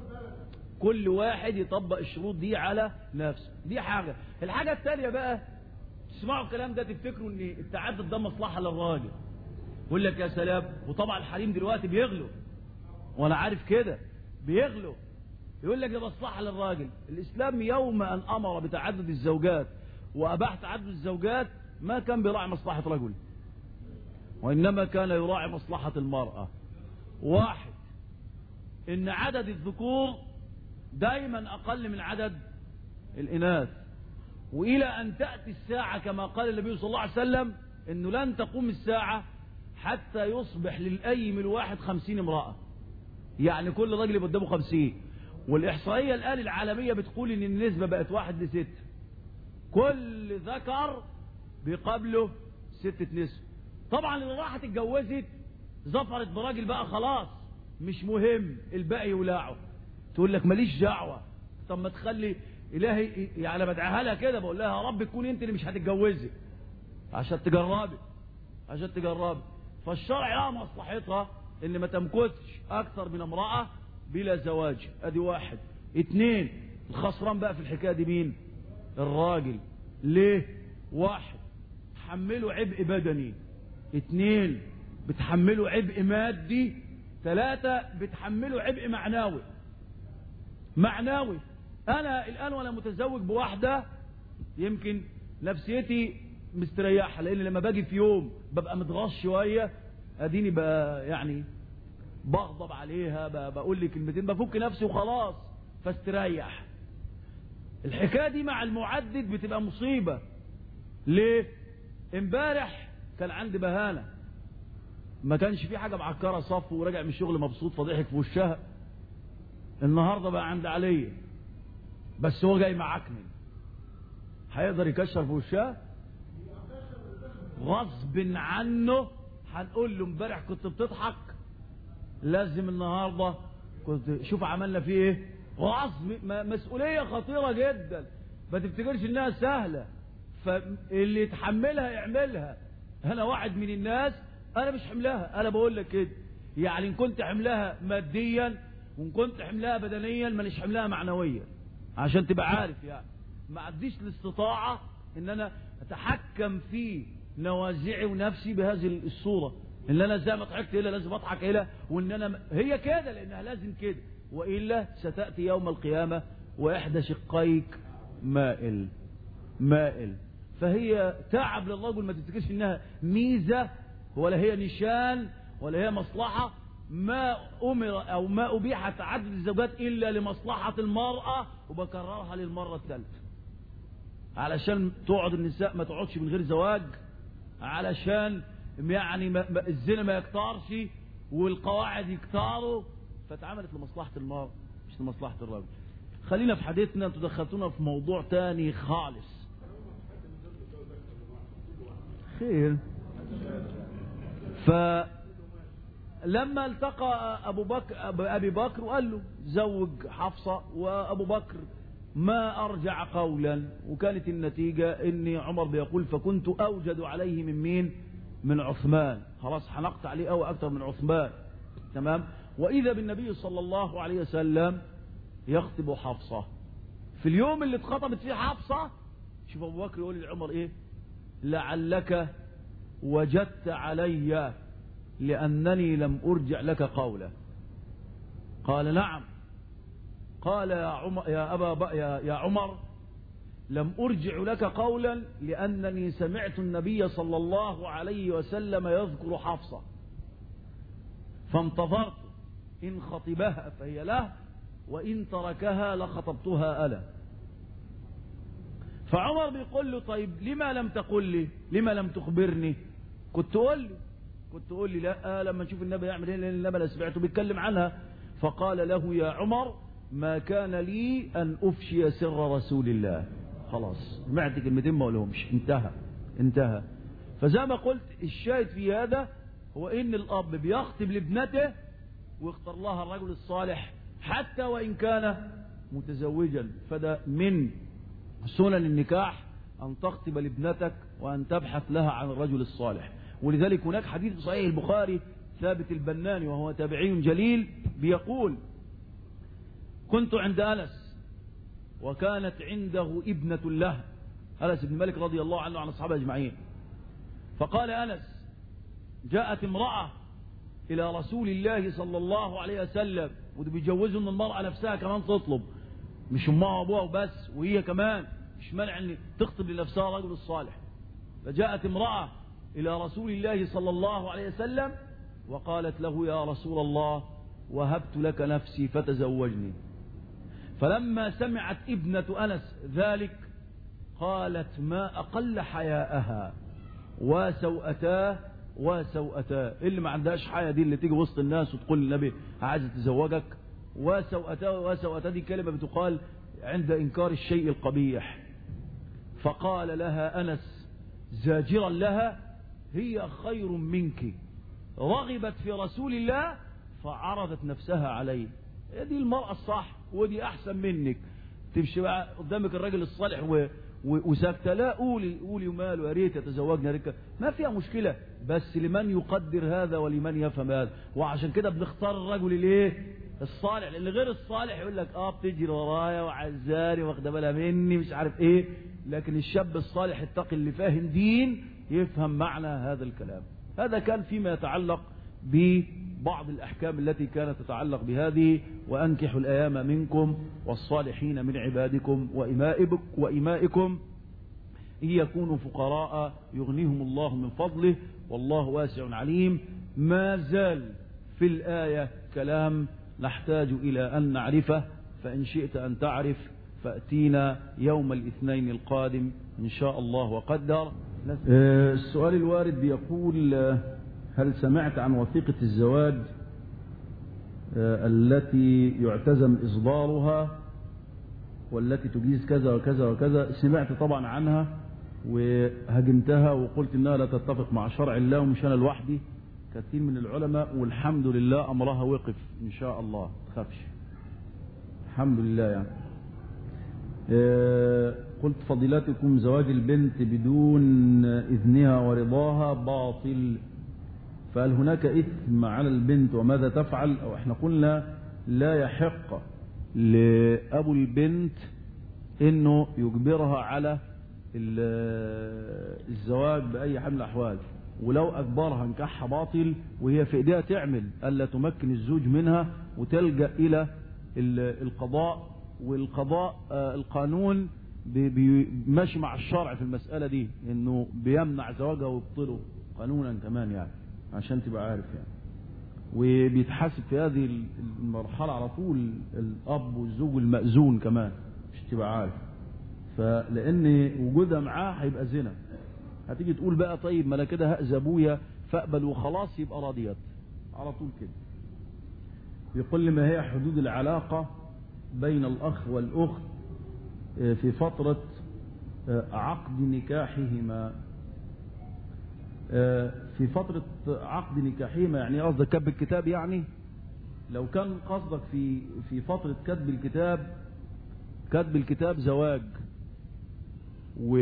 كل واحد يطبق الشروط دي على نفسه. دي حاجة. الحاجة الثانية بقى، تسمعوا الكلام ده تفتكروا ان التعدد ده مصلحة للراجل. يقول لك يا سلام، وطبعا الحريم دلوقتي بيغلوا، وانا عارف كده بيغلوا. يقول لك ده مصلحة للراجل. الاسلام يوم ان امر بتعدد الزوجات واباح تعدد الزوجات ما كان بيراعي مصلحة رجل، وانما كان يراعي مصلحة المرأة. واحد، ان عدد الذكور دايما اقل من عدد الاناث، والى ان تأتي الساعة كما قال النبي صلى الله عليه وسلم انه لن تقوم الساعة حتى يصبح للأيم الواحد خمسين امرأة. يعني كل راجل يبقى قدامه خمسين. والاحصائية الآن العالمية بتقول ان النسبة بقت واحد لست. كل ذكر بيقابله ستة نسب. طبعا اللي راحت اتجوزت ظفرت براجل بقى خلاص، مش مهم الباقي يولعه. تقول لك ماليش دعوة. طب ما تخلي الهي يعني بدعها لها كده، بقول لها يا رب تكون انت اللي مش هتتجوزي عشان تجربي، عشان تجربي. فالشرع لها مصلحتها ان ما تمكثش اكثر من امرأة بلا زواج. ادي واحد. اتنين، الخسران بقى في الحكاية دي مين؟ الراجل. ليه؟ واحد، تحمله عبء بدني. اتنين، بتحمله عبء مادي. ثلاثة، بتحمله عبء معنوي. معنوي. انا الان وانا متزوج بواحدة يمكن نفسيتي مستريحة، لان لما باجي في يوم ببقى متغاظ شوية، اديني بقى يعني بغضب عليها، بقول لي كلمتين بفك نفسي وخلاص فاستريح. الحكاية دي مع المعدد بتبقى مصيبة. ليه؟ امبارح كان عندي بهانة، ما كانش في حاجة معكرة صف، وراجع من الشغل مبسوط فضحك في وشها. النهاردة بقى عند علي، بس هو جاي معكنن، هيقدر يكشر في وشها؟ غصب عنه هنقول له امبارح كنت بتضحك، لازم النهاردة كنت شوف عملنا فيه ايه. غصب، مسؤولية خطيرة جدا، ما تفتكرش انها سهلة. فاللي يتحملها يعملها. انا واحد من الناس انا مش حملها، انا بقول لك كده. يعني ان كنت حملها ماديا وان كنت حملها بدنيا، مانيش حملها معنويا، عشان تبقى عارف. يعني ما عنديش الاستطاعة ان انا اتحكم في نوازعي ونفسي بهذه الصورة. ان انا ازاي ما ضحكت الا لازم اضحك الا وان انا هي كده لانها لازم كده، والا ستاتي يوم القيامه واحدى شقيك مائل مائل. فهي تعب لله، يقول ما تفتكرش انها ميزه ولا هي نشان ولا هي مصلحه. ما امر او ما ابيح تعدد الزوجات الا لمصلحه المراه، وبكررها للمره الثالثه علشان تقعد النساء ما تقعدش من غير زواج، علشان يعني ما الزنا ما يكترش والقواعد يكتروا، فاتعملت لمصلحه المراه مش لمصلحه الرجل. خلينا في حديثنا، انتوا دخلتونا في موضوع تاني خالص. خير. فلما التقى ابو بكر ابي بكر وقال له زوج حفصه، وابو بكر ما ارجع قولا، وكانت النتيجه ان عمر بيقول فكنت اوجد عليه من مين؟ من عثمان. خلاص حنقت عليه قوي اكثر من عثمان. تمام. واذا بالنبي صلى الله عليه وسلم يخطب حفصه في اليوم اللي اتخطبت فيه حفصه. شوف ابو بكر يقول لعمر ايه؟ لعلك وجدت علي لانني لم ارجع لك قولا. قال نعم. قال يا عمر يا ابا يا, يا عمر لم ارجع لك قولا لانني سمعت النبي صلى الله عليه وسلم يذكر حفصه فانتظرت ان خطبها فهي له وان تركها لخطبتها انا. فعمر بيقول له طيب لما لم تقل لي؟ لما لم تخبرني؟ كنت تقول لي كنت تقول لي لا لما نشوف النبي يعمل ايه، لان النبي سمعته بيتكلم عنها. فقال له يا عمر ما كان لي ان افشي سر رسول الله. خلاص سمعت كلمتين ما اقولهمش، انتهى انتهى. فزي ما قلت الشاهد في هذا هو ان الاب بيخطب لابنته ويختار لها الرجل الصالح حتى وان كان متزوجا. فده من سنن النكاح أن تخطب لابنتك وأن تبحث لها عن الرجل الصالح. ولذلك هناك حديث صحيح البخاري ثابت البناني وهو تابعي جليل بيقول كنت عند أنس وكانت عنده ابنة له، أنس بن مالك رضي الله عنه وعن الصحابة أجمعين. فقال أنس جاءت امرأة إلى رسول الله صلى الله عليه وسلم، وده بيجوزوا أن المرأة نفسها كمان تطلب، مش امها وابوها وبس، وهي كمان مش مانع ان تخطب لنفسها الرجل الصالح. فجاءت امرأة الى رسول الله صلى الله عليه وسلم وقالت له يا رسول الله وهبت لك نفسي فتزوجني. فلما سمعت ابنة انس ذلك قالت ما اقل حياءها وسوءتاه وسوءتاه. اللي ما عندهاش حياء دي اللي تيجي وسط الناس وتقول للنبي عايزه تزوجك. وسوءتاه وسوءتاه دي كلمة بتقال عند إنكار الشيء القبيح. فقال لها أنس زاجرا لها هي خير منك، رغبت في رسول الله فعرضت نفسها عليه. دي المرأة الصح ودي أحسن منك. تمشي بقى قدامك الراجل الصالح و... و... وساكتة، لا قولي قولي وماله يا ريت يتزوجنا ركة، ما فيها مشكلة، بس لمن يقدر هذا ولمن يفهم هذا. وعشان كده بنختار الرجل الايه الصالح، لان غير الصالح يقول لك اه بتجري ورايا وعزاني واخده بالها مني مش عارف ايه. لكن الشاب الصالح التقي اللي فاهم دين يفهم معنى هذا الكلام. هذا كان فيما يتعلق ببعض الأحكام التي كانت تتعلق بهذه. وأنكحوا الأيام منكم والصالحين من عبادكم وإمائكم إن يكونوا فقراء يغنيهم الله من فضله والله واسع عليم. ما زال في الآية كلام نحتاج إلى أن نعرفه، فإن شئت أن تعرف فأتينا يوم الاثنين القادم إن شاء الله وقدر. السؤال الوارد بيقول هل سمعت عن وثيقة الزواج التي يعتزم إصدارها والتي تجيز كذا وكذا وكذا؟ سمعت طبعا عنها وهجمتها وقلت انها لا تتفق مع شرع الله، ومش انا لوحدي، كثير من العلماء، والحمد لله امرها وقف ان شاء الله، تخافش الحمد لله. يعني أه قلت فضيلتكم زواج البنت بدون اذنها ورضاها باطل، فهل هناك اثم على البنت وماذا تفعل؟ او احنا قلنا لا يحق لابو البنت انه يجبرها على الزواج باي حال من الاحوال، ولو أجبرها نكاحها باطل، وهي في إيديها تعمل ألا تمكن الزوج منها وتلجأ إلى القضاء. والقضاء القانون ماشي مع الشرع في المسألة دي، إنه بيمنع زواجها ويبطله قانونا كمان يعني، عشان تبقى عارف يعني. وبيتحاسب في هذه المرحلة على طول الأب والزوج المأذون كمان، مش تبقى عارف. فلأن وجودها معاه هيبقى زنا. هتيجي تقول بقى طيب ما انا كده هأذي ابويا فاقبل وخلاص، يبقى راضيت على طول كده. يقول لي ما هي حدود العلاقة بين الأخ والأخت في فترة عقد نكاحهما؟ في فترة عقد نكاحهما يعني قصدك كتب الكتاب؟ يعني لو كان قصدك في في فترة كتب الكتاب، كتب الكتاب زواج، و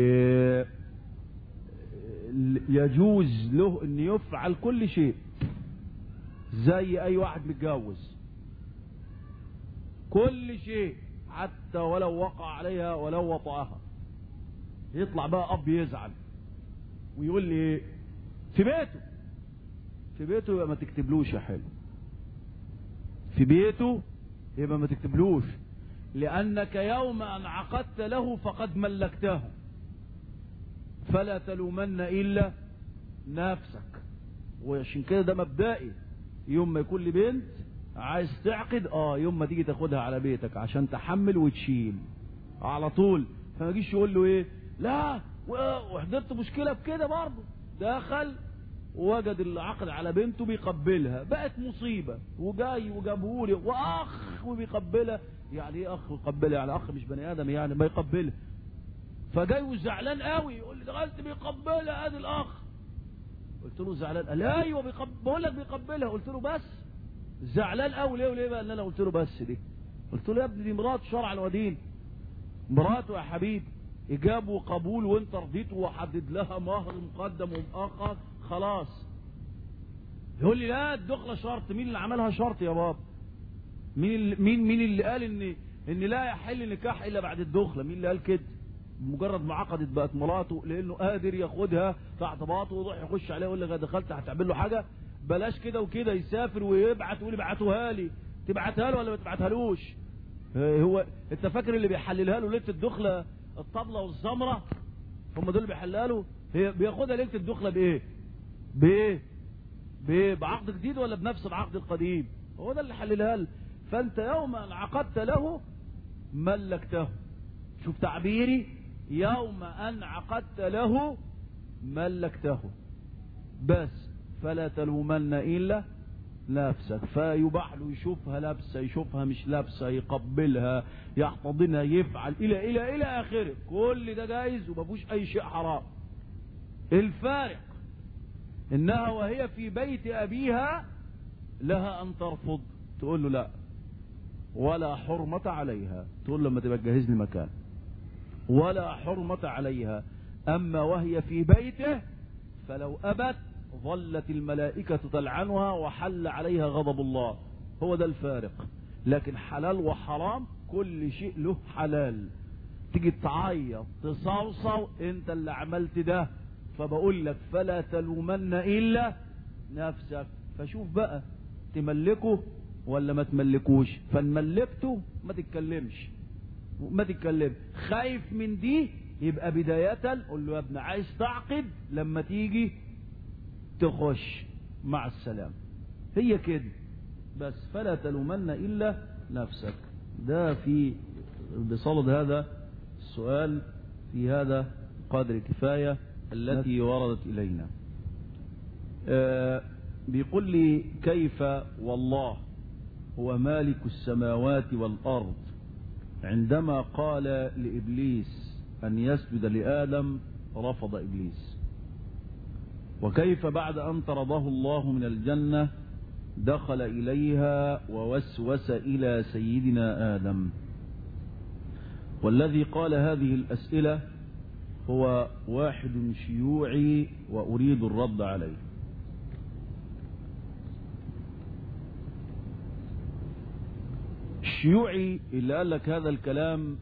يجوز له ان يفعل كل شيء زي اي واحد متجوز، كل شيء حتى ولو وقع عليها ولو وطأها. يطلع بقى اب يزعل ويقول لي ايه في بيته، في بيته يبقى ما تكتبلوش يا حلو، في بيته يبقى ما تكتبلوش، لانك يوم ان عقدت له فقد ملكته، فلا تلومن إلا نفسك. وعشان كده ده مبدئي، يوم ما يكون لي بنت عايز تعقد اه يوم ما تيجي تاخدها على بيتك عشان تحمل وتشيل على طول. فما يجيش يقول له ايه لا وحضرت مشكلة بكده برضه، دخل ووجد العقد على بنته بيقبلها، بقت مصيبة، وجاي وجابهولي واخ وبيقبلها. يعني ايه اخ ويقبلها؟ يعني اخ مش بني ادم يعني ما يقبلها. فجاي وزعلان قوي يقول لي دخلت بيقبلها ادي الاخ. قلت له زعلان؟ قال ايوه بيقبل، بقول لك بيقبلها. قلت له بس زعلان قوي ليه وليه بقى؟ ان انا قلت له بس دي. قلت له يا ابني دي مرات شرعا ودين، مراته يا حبيبي، اجاب وقبول وانت رضيت وحدد لها مهر مقدم ومؤخر خلاص. يقول لي لا الدخله شرط. مين اللي عملها شرط يا بابا؟ مين اللي مين مين اللي قال ان ان لا يحل نكاح الا بعد الدخله؟ مين اللي قال كده؟ مجرد ما عقدت بقت مراته، لانه قادر ياخدها تحت باطه ويروح يخش عليها يقول لك دخلت هتعمل له حاجه؟ بلاش كده وكده، يسافر ويبعت ويقول ابعتوها لي. تبعتها له ولا ما تبعتهالوش؟ هو انت فاكر اللي بيحللها له ليله الدخله الطبله والزمره هم دول اللي بيحللها له؟ هي بياخدها ليله الدخله بايه؟ بايه؟ بايه؟ بعقد جديد ولا بنفس العقد القديم؟ هو ده اللي حللها له. فانت يوم ان عقدت له ملكته. شوف تعبيري، يوم ان عقدت له ملكته بس، فلا تلومن الا نفسك. فيباح له يشوفها لابسه، يشوفها مش لابسه، يقبلها، يحتضنها، يفعل الى الى الى اخره، كل ده جائز وما فيهوش اي شيء حرام. الفارق انها وهي في بيت ابيها لها ان ترفض، تقول له لا ولا حرمة عليها، تقول له لما تبقى تجهز لي مكان، ولا حرمة عليها. اما وهي في بيته فلو ابت ظلت الملائكة تلعنها وحل عليها غضب الله. هو ده الفارق. لكن حلال وحرام كل شيء له حلال. تيجي تعيط تصوصو انت اللي عملت ده، فبقول لك فلا تلومن الا نفسك. فشوف بقى تملكه ولا ما تملكوش. فنملكته ما تتكلمش، ما تتكلم. خايف من دي يبقى بداية قول له يا ابني عايز تعقد، لما تيجي تخش مع السلام، هي كده بس. فلا تلومن الا نفسك. ده في بصدد هذا السؤال في هذا قدر كفاية التي وردت إلينا. آه بيقول لي كيف والله هو مالك السماوات والأرض عندما قال لإبليس أن يسجد لآدم رفض إبليس، وكيف بعد أن طرده الله من الجنة دخل إليها ووسوس إلى سيدنا آدم. والذي قال هذه الأسئلة هو واحد شيوعي وأريد الرد عليه. الشيوعي اللي قال لك هذا الكلام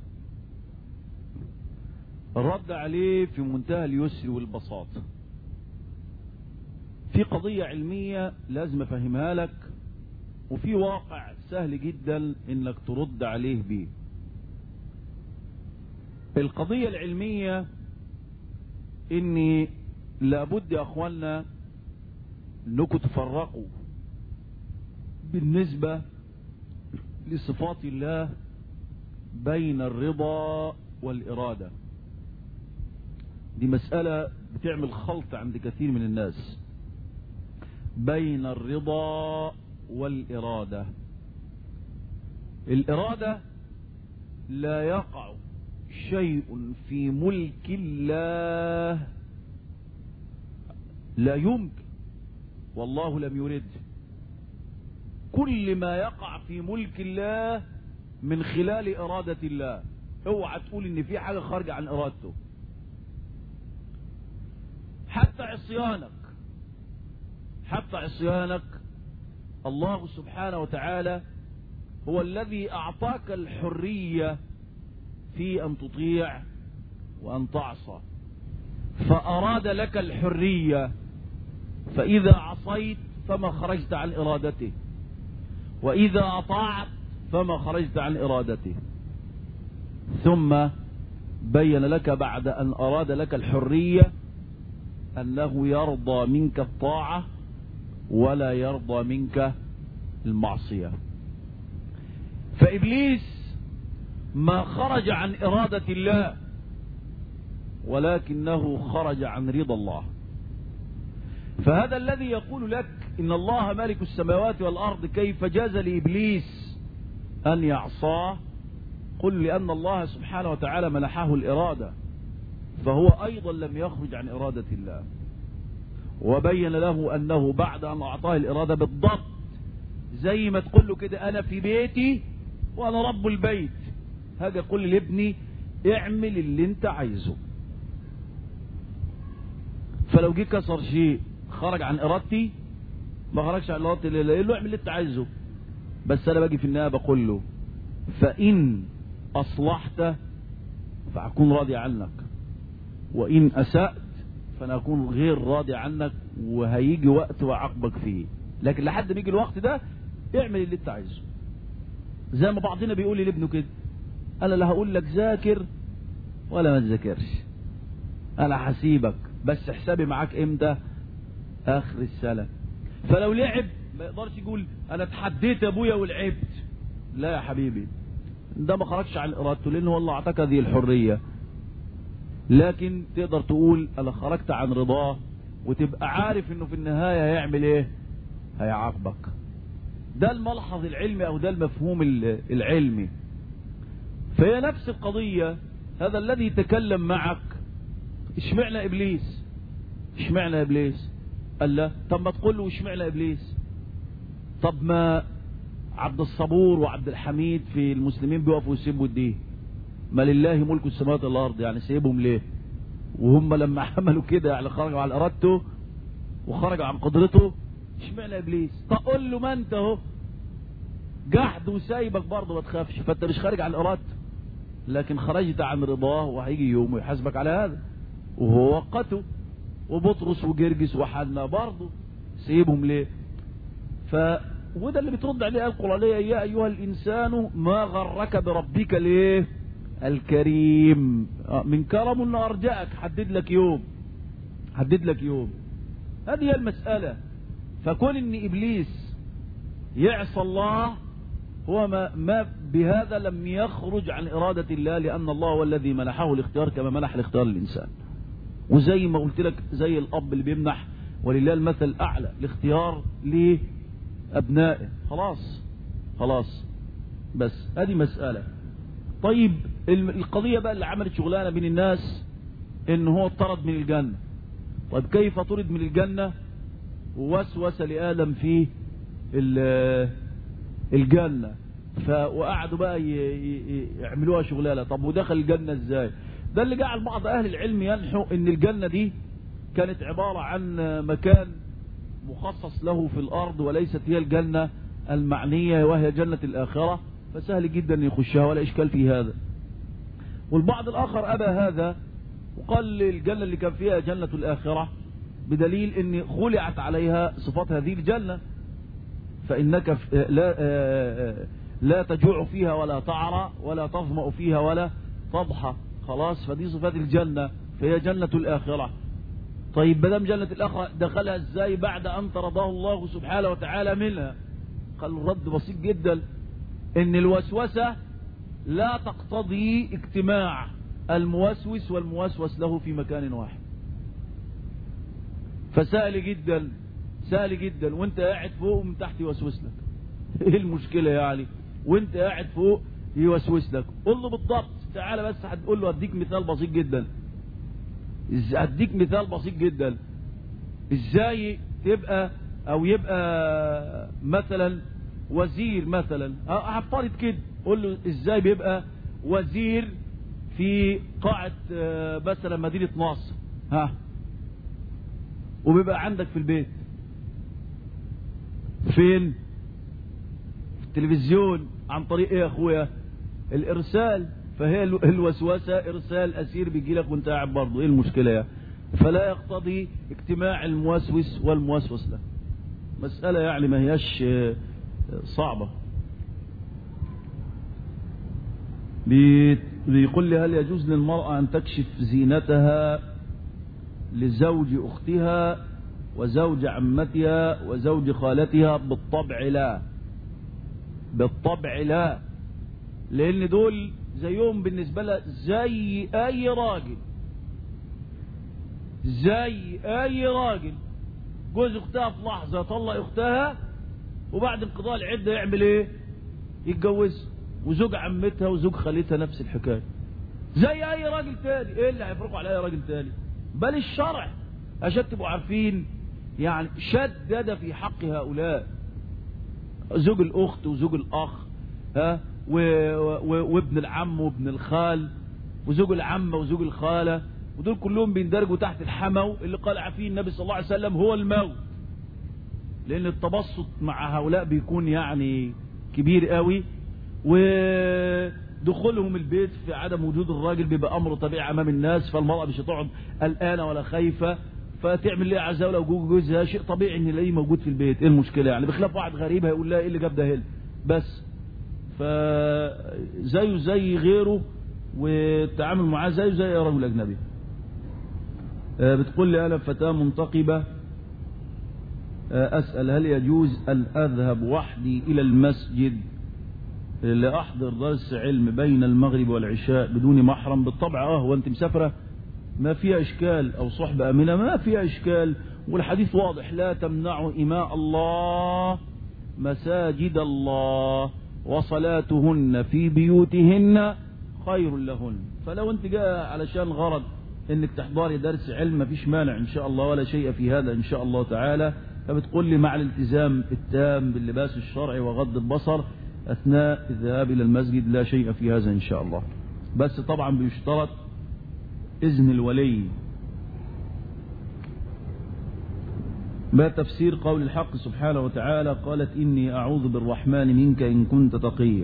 الرد عليه في منتهى اليسر والبساطة. في قضية علمية لازم افهمها لك، وفي واقع سهل جدا انك ترد عليه بيه. القضية العلمية اني لابد يا اخوانا انكم تفرقوا بالنسبة لصفات الله بين الرضا والإرادة. دي مسألة بتعمل خلط عند كثير من الناس بين الرضا والإرادة. الإرادة لا يقع شيء في ملك الله لا يمكن والله لم يرد. كل ما يقع في ملك الله من خلال إرادة الله. اوعى تقول ان في حاجة خارجة عن إرادته. حتى عصيانك حتى عصيانك الله سبحانه وتعالى هو الذي أعطاك الحرية في أن تطيع وأن تعصى، فأراد لك الحرية، فإذا عصيت فما خرجت عن إرادته، وإذا أطاعت فما خرجت عن إرادته. ثم بين لك بعد أن أراد لك الحرية أنه يرضى منك الطاعة ولا يرضى منك المعصية. فإبليس ما خرج عن إرادة الله ولكنه خرج عن رضا الله. فهذا الذي يقول لك إن الله مالك السماوات والأرض كيف جاز لإبليس أن يعصاه، قل لأن الله سبحانه وتعالى منحه الإرادة، فهو أيضا لم يخرج عن إرادة الله. وبين له أنه بعد أن أعطاه الإرادة بالضبط زي ما تقول له كده أنا في بيتي وأنا رب البيت، هاجي أقول لابني اعمل اللي انت عايزه. فلو جه كسر شيء خرج عن إرادتي؟ ما خرجش عن إرادتي. ليه؟ له اعمل اللي انت عايزه، بس أنا باجي في النهاية بقول له فإن أصلحت فأكون راضي عنك، وإن أسأت فأنا أكون غير راضي عنك، وهيجي وقت وعاقبك فيه. لكن لحد ما يجي الوقت ده اعمل اللي انت عايزه. زي ما بعضنا بيقول لي لابنه كده، أنا لا هقول لك ذاكر ولا ما تذاكرش، أنا هسيبك، بس حسابي معاك إمتى؟ آخر السنة. فلو لعب ما يقدرش يقول أنا اتحديت أبويا ولعبت. لا يا حبيبي، ده ما خرجش عن إرادته لأنه والله أعطاك هذه الحرية. لكن تقدر تقول أنا خرجت عن رضاه، وتبقى عارف إنه في النهاية هيعمل إيه؟ هيعاقبك. ده الملحظ العلمي أو ده المفهوم العلمي. فهي نفس القضية. هذا الذي تكلم معك اشمعنى إبليس؟ اشمعنى إبليس؟ قال لا. طب ما تقول له اشمعنى إبليس؟ طب ما عبد الصبور وعبد الحميد في المسلمين بيقفوا يسيبوا الدين، ما لله ملك السماوات والأرض، يعني سيبهم ليه؟ وهم لما عملوا كده يعني خرجوا على إرادته وخرجوا عن قدرته. اشمعنى إبليس؟ تقول له ما انت اهو جحد وسايبك برضه ما تخافش، فانت مش خارج عن إرادته، لكن خرجت عن رضاه، وهيجي يوم ويحاسبك على هذا. وهو وقته. وبطرس وجرجس وحنا برضه سيبهم ليه؟ ف وده اللي بترد عليه القرآنية، يا أيها الإنسان ما غرك بربك ليه الكريم. من كرم إنه أرجأك، حدد لك يوم حدد لك يوم هذه هي المسألة. فكون إن إبليس يعصى الله هو ما, ما بهذا لم يخرج عن إرادة الله، لأن الله هو الذي منحه الاختيار كما منح الاختيار للإنسان. وزي ما قلت لك زي الأب اللي بيمنح ولله المثل الأعلى الاختيار لأبنائه. خلاص خلاص بس هذه مسألة. طيب القضية بقى اللي عملت شغلانة بين الناس إن هو طرد من الجنة. طيب كيف طرد من الجنة؟ ووسوس لآدم في الجنة، وقعدوا بقى يعملوها شغلانة. طب ودخل الجنة ازاي؟ ده اللي جعل بعض أهل العلم ينحوا إن الجنة دي كانت عبارة عن مكان مخصص له في الأرض، وليست هي الجنة المعنية وهي جنة الآخرة، فسهل جدا يخشها ولا إشكال في هذا. والبعض الآخر أبى هذا وقال الجنة اللي كان فيها جنة الآخرة بدليل ان خلعت عليها صفات هذه الجنة، فإنك لا لا تجوع فيها ولا تعرى ولا تظمأ فيها ولا تضحى، خلاص. فدي صفات الجنة، فهي جنة الآخرة. طيب بدم جنة الآخرة دخلها ازاي بعد أن طرده الله سبحانه وتعالى منها؟ قال الرد بسيط جدا، ان الوسوسة لا تقتضي اجتماع الموسوس والموسوس له في مكان واحد. فسهل جدا سهل جدا وانت قاعد فوق ومن تحت يوسوس لك. ايه المشكلة يعني؟ وانت قاعد فوق يوسوس لك، قول له بالضبط. تعالى بس هتقول له اديك مثال بسيط جدا اديك مثال بسيط جدا ازاي تبقى او يبقى مثلا وزير مثلا، هفترض كده، قول له ازاي بيبقى وزير في قاعة مثلا مدينة نصر، ها، وبيبقى عندك في البيت فين؟ في التلفزيون. عن طريق ايه يا اخويا؟ الارسال. فهي الوسوسة ارسال اسير بيجي لك وانت قاعد برضه، ايه المشكلة يعني؟ فلا يقتضي اجتماع الموسوس والموسوس له. مسألة يعني ما هياش صعبة. بيقول لي هل يجوز للمرأة أن تكشف زينتها لزوج أختها وزوج عمتها وزوج خالتها؟ بالطبع لا، بالطبع لا، لأن دول زيهم بالنسبة لها زي أي راجل، زي أي راجل. جوز أختها في لحظة طلق أختها وبعد انقضاء العدة يعمل إيه؟ يتجوز. وزوج عمتها وزوج خالتها نفس الحكاية، زي أي راجل تاني. إيه اللي هيفرقوا على أي راجل تاني؟ بل الشرع عشان تبقوا عارفين يعني شدد في حق هؤلاء، زوج الأخت وزوج الأخ، ها، و... و... وابن العم وابن الخال وزوج العمة وزوج الخالة، ودول كلهم بيندرجوا تحت الحمو اللي قال عفيه النبي صلى الله عليه وسلم هو الموت. لأن التبسط مع هؤلاء بيكون يعني كبير قوي، ودخولهم البيت في عدم وجود الراجل بيبقى أمر طبيعي أمام الناس، فالمرأة مش هتقعد قلقانة ولا خايفة، فتعمل ليه عزاولة وجوج جوزها، شيء طبيعي ان يلاقيه موجود في البيت. ايه المشكلة يعني؟ بخلاف واحد غريب هيقول لها ايه اللي جاب ده هنا بس. فزيه زي غيره والتعامل معاه زيه زي رجل اجنبي. بتقول لي انا فتاة منتقبة، اسأل هل يجوز ان اذهب وحدي الى المسجد لأحضر درس علم بين المغرب والعشاء بدون محرم؟ بالطبع اه. وانت مسافرة ما فيها اشكال، او صحبة امنة ما فيها اشكال، والحديث واضح: لا تمنعوا إماء الله مساجد الله وصلاتهن في بيوتهن خير لهن. فلو انت جاء علشان غرض انك تحضري درس علم ما فيش مانع ان شاء الله، ولا شيء في هذا ان شاء الله تعالى. فبتقول لي مع الالتزام التام باللباس الشرعي وغض البصر اثناء الذهاب الى المسجد لا شيء في هذا ان شاء الله. بس طبعا بيشترط إذن الولي. ما تفسير قول الحق سبحانه وتعالى قالت إني أعوذ بالرحمن منك إن كنت تقيا؟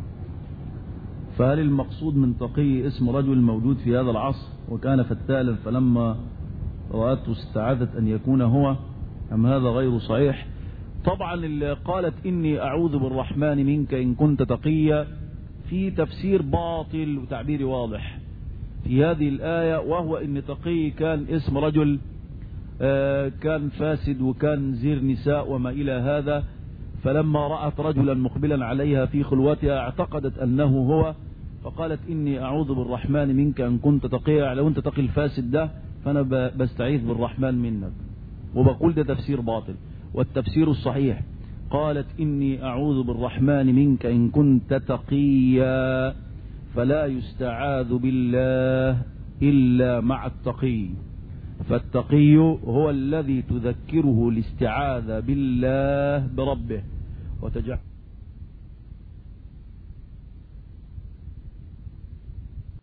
فهل المقصود من تقي اسم رجل موجود في هذا العصر وكان فتالا فلما رأته استعاذت أن يكون هو، أم هذا غير صحيح؟ طبعا اللي قالت إني أعوذ بالرحمن منك إن كنت تقيا في تفسير باطل وتعبير واضح في هذه الآية، وهو إن تقي كان اسم رجل كان فاسد وكان زير نساء وما إلى هذا، فلما رأت رجلا مقبلا عليها في خلوتها اعتقدت أنه هو، فقالت إني أعوذ بالرحمن منك إن كنت تقيا. لو أنت تقي الفاسد ده فأنا بستعيذ بالرحمن منك. وبقول ده تفسير باطل. والتفسير الصحيح قالت إني أعوذ بالرحمن منك إن كنت تقيا، فلا يستعاذ بالله إلا مع التقي، فالتقي هو الذي تذكره الاستعاذة بالله بربه وتجعل